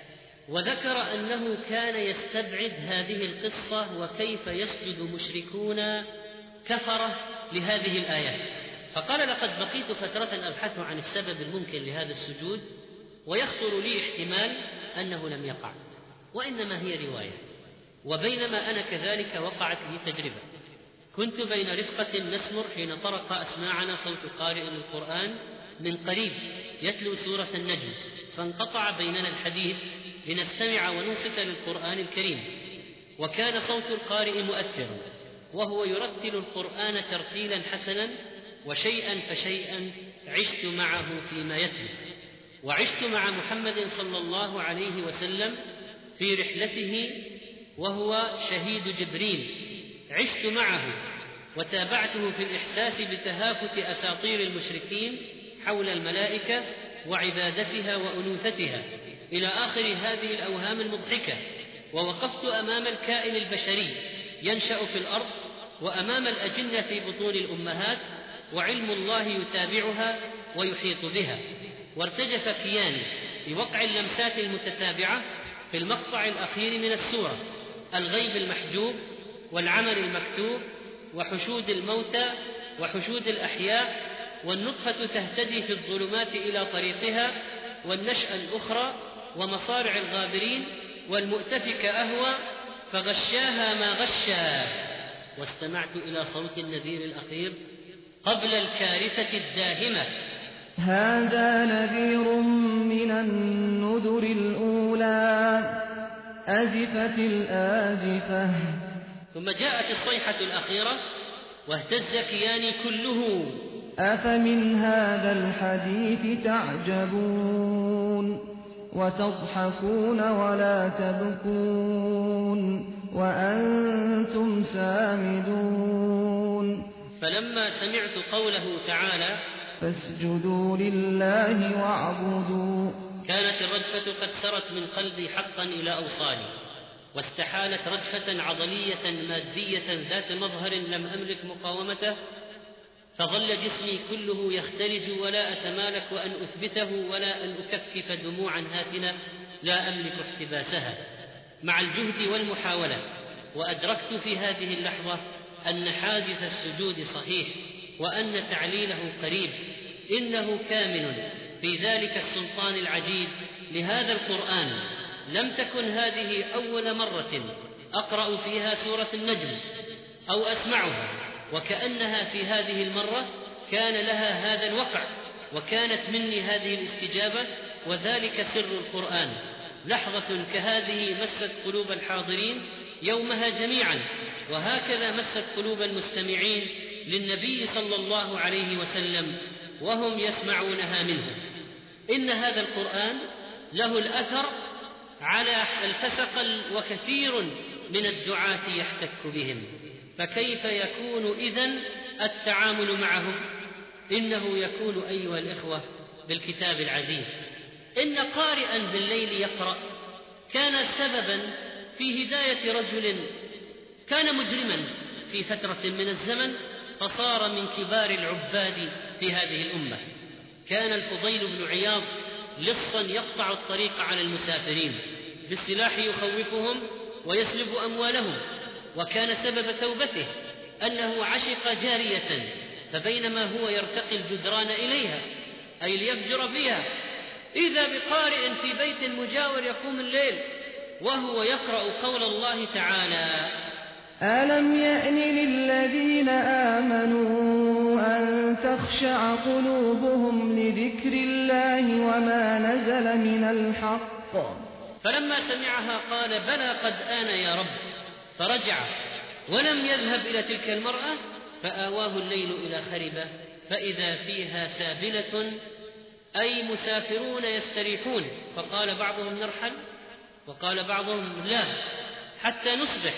وذكر أنه كان يستبعد هذه القصة وكيف يسجد مشركون كفرة لهذه الآيات، فقال: لقد بقيت فترة أبحث عن السبب الممكن لهذا السجود، ويخطر لي احتمال أنه لم يقع وإنما هي رواية. وبينما أنا كذلك وقعت لي تجربة، كنت بين رفقة نسمر حين طرق أسماعنا صوت قارئ القرآن من قريب يتلو سورة النجم، فانقطع بيننا الحديث لنستمع وننصت للقرآن الكريم، وكان صوت القارئ مؤثرا وهو يرتل القرآن ترتيلا حسنا، وشيئا فشيئا عشت معه فيما يتلو. وعشت مع محمد صلى الله عليه وسلم في رحلته وهو شهيد جبريل، عشت معه وتابعته في الإحساس بتهافت أساطير المشركين حول الملائكة وعبادتها وأنوثتها إلى آخر هذه الأوهام المضحكة، ووقفت أمام الكائن البشري ينشأ في الأرض وأمام الأجنة في بطون الأمهات، وعلم الله يتابعها ويحيط بها. وارتجف كياني بوقع اللمسات المتتابعة في المقطع الأخير من السورة: الغيب المحجوب والعمل المكتوب وحشود الموتى وحشود الأحياء، والنطفة تهتدي في الظلمات إلى طريقها، والنشأة الأخرى، ومصارع الغابرين، والمؤتفك أهوى، فغشاها ما غشا. واستمعت إلى صوت النذير الأخير قبل الكارثة الداهمة: هذا نذير من النذر الأولى أزفت الآزفة. ثم جاءت الصيحة الأخيرة واهتز كياني كله: أفمن هذا الحديث تعجبون وتضحكون ولا تبكون وأنتم سامدون. فلما سمعت قوله تعالى: فاسجدوا لله واعبدوا، كانت الرجفة قد سرت من قلبي حقا إلى أوصالي، واستحالت رجفة عضلية مادية ذات مظهر لم أملك مقاومته، فظل جسمي كله يختلج ولا أتمالك أن أثبته ولا أن أكفكف دموعا هاتنة لا أملك احتباسها مع الجهد والمحاولة. وأدركت في هذه اللحظة أن حادث السجود صحيح وأن تعليله قريب، إنه كامن في ذلك السلطان العجيب لهذا القرآن. لم تكن هذه أول مرة أقرأ فيها سورة النجم أو أسمعها، وكأنها في هذه المرة كان لها هذا الوقع وكانت مني هذه الاستجابة، وذلك سر القرآن. لحظة كهذه مست قلوب الحاضرين يومها جميعا، وهكذا مست قلوب المستمعين للنبي صلى الله عليه وسلم وهم يسمعونها منه. إن هذا القرآن له الأثر على الفسق، وكثير من الدعاة يحتك بهم، فكيف يكون إذن التعامل معهم؟ إنه يكون أيها الإخوة بالكتاب العزيز. إن قارئا بالليل يقرأ كان سببا في هداية رجل كان مجرما في فترة من الزمن فصار من كبار العباد في هذه الأمة. كان الفضيل بن عياض لصا يقطع الطريق على المسافرين بالسلاح يخوفهم ويسلب أموالهم، وكان سبب توبته أنه عشق جارية، فبينما هو يرتقي الجدران إليها أي ليفجر بها إذا بقارئ في بيت مجاور يقوم الليل وهو يقرأ قول الله تعالى: ألم يأن للذين آمنوا أن تخشع قلوبهم لذكر الله وما نزل من الحق. فلما سمعها قال بلى قد آن يا رب، فرجع ولم يذهب إلى تلك المرأة، فآواه الليل إلى خربة فإذا فيها سابلة أي مسافرون يستريحون، فقال بعضهم نرحل وقال بعضهم لا حتى نصبح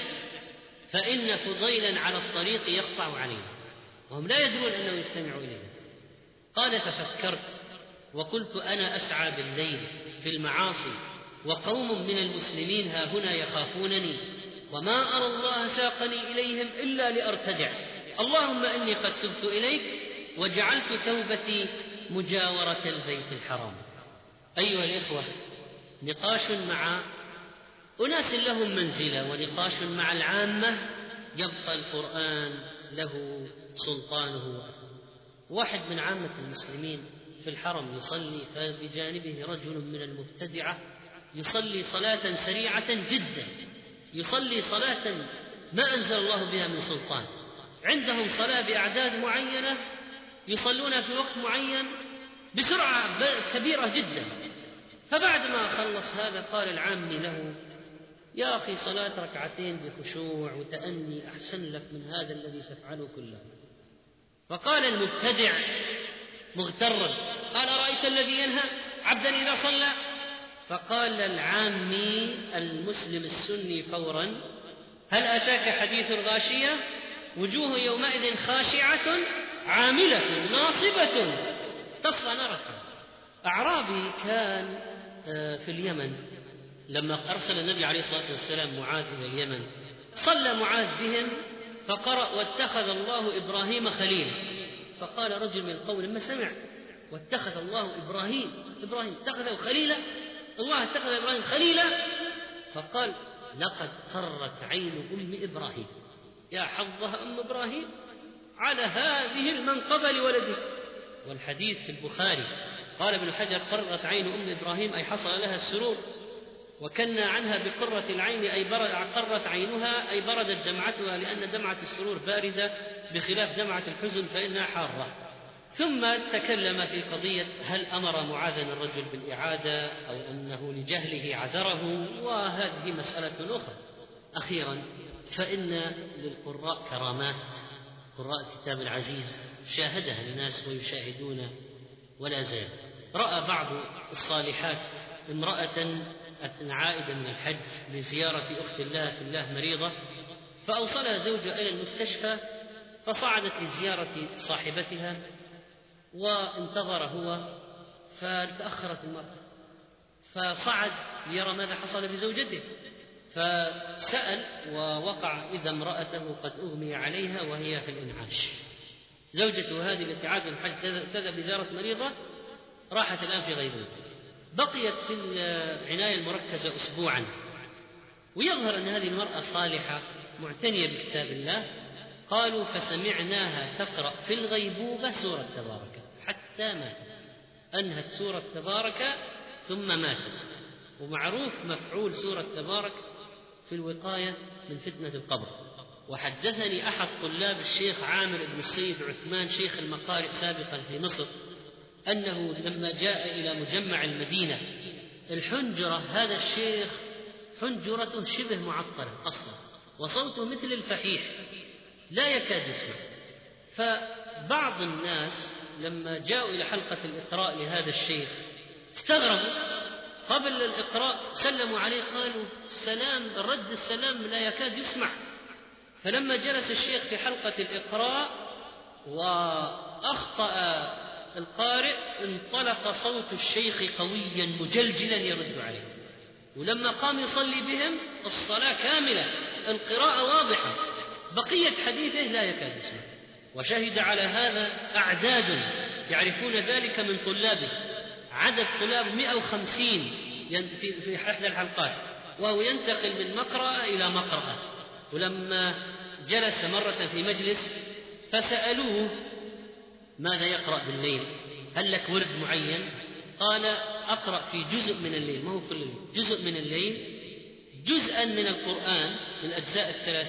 فإن فضيلا على الطريق يقطع علينا، وهم لا يدرون أنه يستمع إلينا. قال ففكرت وقلت أنا أسعى بالليل في المعاصي وقوم من المسلمين ها هنا يخافونني، وما أرى الله ساقني إليهم إلا لأرتدع، اللهم إني قد تبت إليك وجعلت توبتي مجاورة البيت الحرام. أيها الإخوة، نقاش مع أناس لهم منزلة ونقاش مع العامة يبقى القرآن له سلطانه. واحد من عامة المسلمين في الحرم يصلي، فبجانبه رجل من المبتدعة يصلي صلاة سريعة جدا، يصلي صلاة ما أنزل الله بها من سلطان، عندهم صلاة بأعداد معينة يصلون في وقت معين بسرعة كبيرة جدا. فبعد ما خلص هذا قال العامي له يا أخي صلاة ركعتين بخشوع وتأني أحسن لك من هذا الذي تفعله كله. فقال المبتدع مغترا قال أرأيت الذي ينهى عبدا إذا صلى؟ فقال العامي المسلم السني فورا هل أتاك حديث الغاشية وجوه يومئذ خاشعة عاملة ناصبة تصلى نارا. أعرابي كان في اليمن لما أرسل النبي عليه الصلاة والسلام معاذ إلى اليمن، صلى معاذ بهم فقرأ واتخذ الله إبراهيم خليلا. فقال رجل من القوم لما سمع واتخذ الله إبراهيم اتخذه خليلا، الله اتخذ إبراهيم خليلا، فقال لقد قرت عين أم إبراهيم، يا حظها أم إبراهيم على هذه المنقبة لولده. والحديث في البخاري قال ابن حجر قرت عين أم إبراهيم أي حصل لها السرور، وكنا عنها بقرة العين أي قرت عينها أي بردت دمعتها، لأن دمعة السرور باردة بخلاف دمعة الحزن فإنها حارة. ثم تكلم في قضية هل أمر معاذا الرجل بالإعادة أو أنه لجهله عذره، وهذه مسألة أخرى. أخيرا فإن للقراء كرامات، قراء الكتاب العزيز شاهدها الناس ويشاهدون ولا زال. رأى بعض الصالحات امرأة عائدة من الحج لزيارة أخت لها في الله مريضة، فأوصلها زوجها إلى المستشفى، فصعدت لزيارة صاحبتها وانتظر هو، فتأخرت المرأة، فصعد ليرى ماذا حصل بزوجته، فسأل ووقع إذا امرأته قد أغمي عليها وهي في الإنعاش. زوجته هذه التي عادت من الحج تذهب لزيارة مريضة راحت الآن في غيبوبة، بقيت في العناية المركزة أسبوعا، ويظهر أن هذه المرأة صالحة معتنية بكتاب الله. قالوا فسمعناها تقرأ في الغيبوبة سورة تبارك حتى ماتت، أنهت سورة تبارك ثم ماتت. ومعروف مفعول سورة تبارك في الوقاية من فتنة القبر. وحدثني أحد طلاب الشيخ عامر بن السيد عثمان شيخ المقارئ سابقا في مصر أنه لما جاء إلى مجمع المدينة الحنجرة، هذا الشيخ حنجرته شبه معطلة أصلا وصوته مثل الفحيح لا يكاد يسمع. فبعض الناس لما جاءوا إلى حلقة الإقراء لهذا الشيخ استغربوا، قبل الإقراء سلموا عليه قالوا السلام، الرد السلام لا يكاد يسمع. فلما جلس الشيخ في حلقة الإقراء وأخطأ القارئ انطلق صوت الشيخ قويا مجلجلا يرد عليه، ولما قام يصلي بهم الصلاة كاملة القراءة واضحة، بقية حديثه لا يكاد يسمع. وشهد على هذا أعداد يعرفون ذلك من طلابه، عدد طلاب 150 في إحدى الحلقات، وهو ينتقل من مقرأة إلى مقرأة. ولما جلس مرة في مجلس فسألوه ماذا يقرأ بالليل، هل لك ورد معين؟ قال أقرأ في جزء من الليل، ما هو كل الليل، جزء من الليل، جزءا من القرآن من أجزاء 30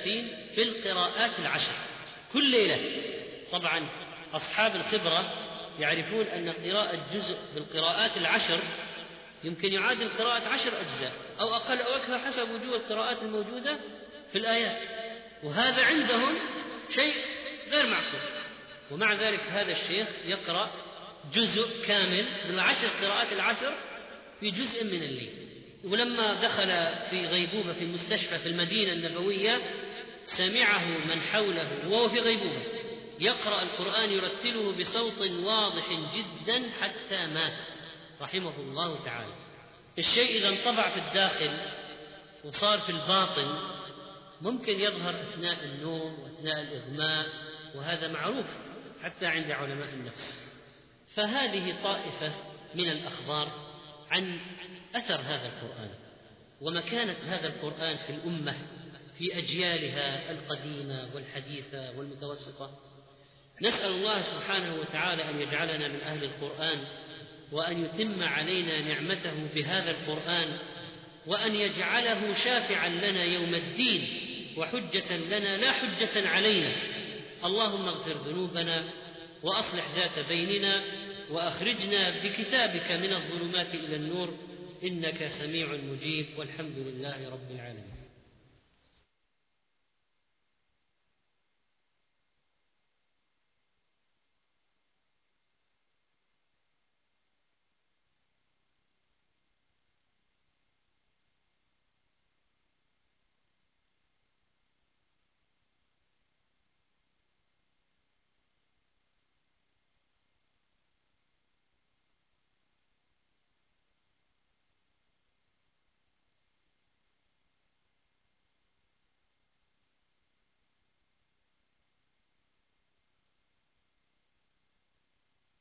في القراءات العشر كل ليلة. طبعا أصحاب الخبرة يعرفون أن قراءة جزء بالقراءات العشر يمكن يعادل قراءة 10 أجزاء أو أقل أو أكثر حسب وجوه القراءات الموجودة في الآيات، وهذا عندهم شيء غير معقول. ومع ذلك هذا الشيخ يقرأ جزء كامل من 10 قراءات العشر في جزء من الليل. ولما دخل في غيبوبة في المستشفى في المدينة النبوية سمعه من حوله وهو في غيبوبة يقرأ القرآن يرتله بصوت واضح جدا حتى مات رحمه الله تعالى. الشيء إذا انطبع في الداخل وصار في الباطن ممكن يظهر أثناء النوم وأثناء الإغماء، وهذا معروف حتى عند علماء النفس. فهذه طائفة من الأخبار عن أثر هذا القرآن ومكانة هذا القرآن في الأمة في أجيالها القديمة والحديثة والمتوسطة. نسأل الله سبحانه وتعالى أن يجعلنا من أهل القرآن، وأن يتم علينا نعمته بهذا القرآن، وأن يجعله شافعا لنا يوم الدين وحجة لنا لا حجة علينا. اللهم اغفر ذنوبنا وأصلح ذات بيننا وأخرجنا بكتابك من الظلمات إلى النور، إنك سميع مجيب، والحمد لله رب العالمين.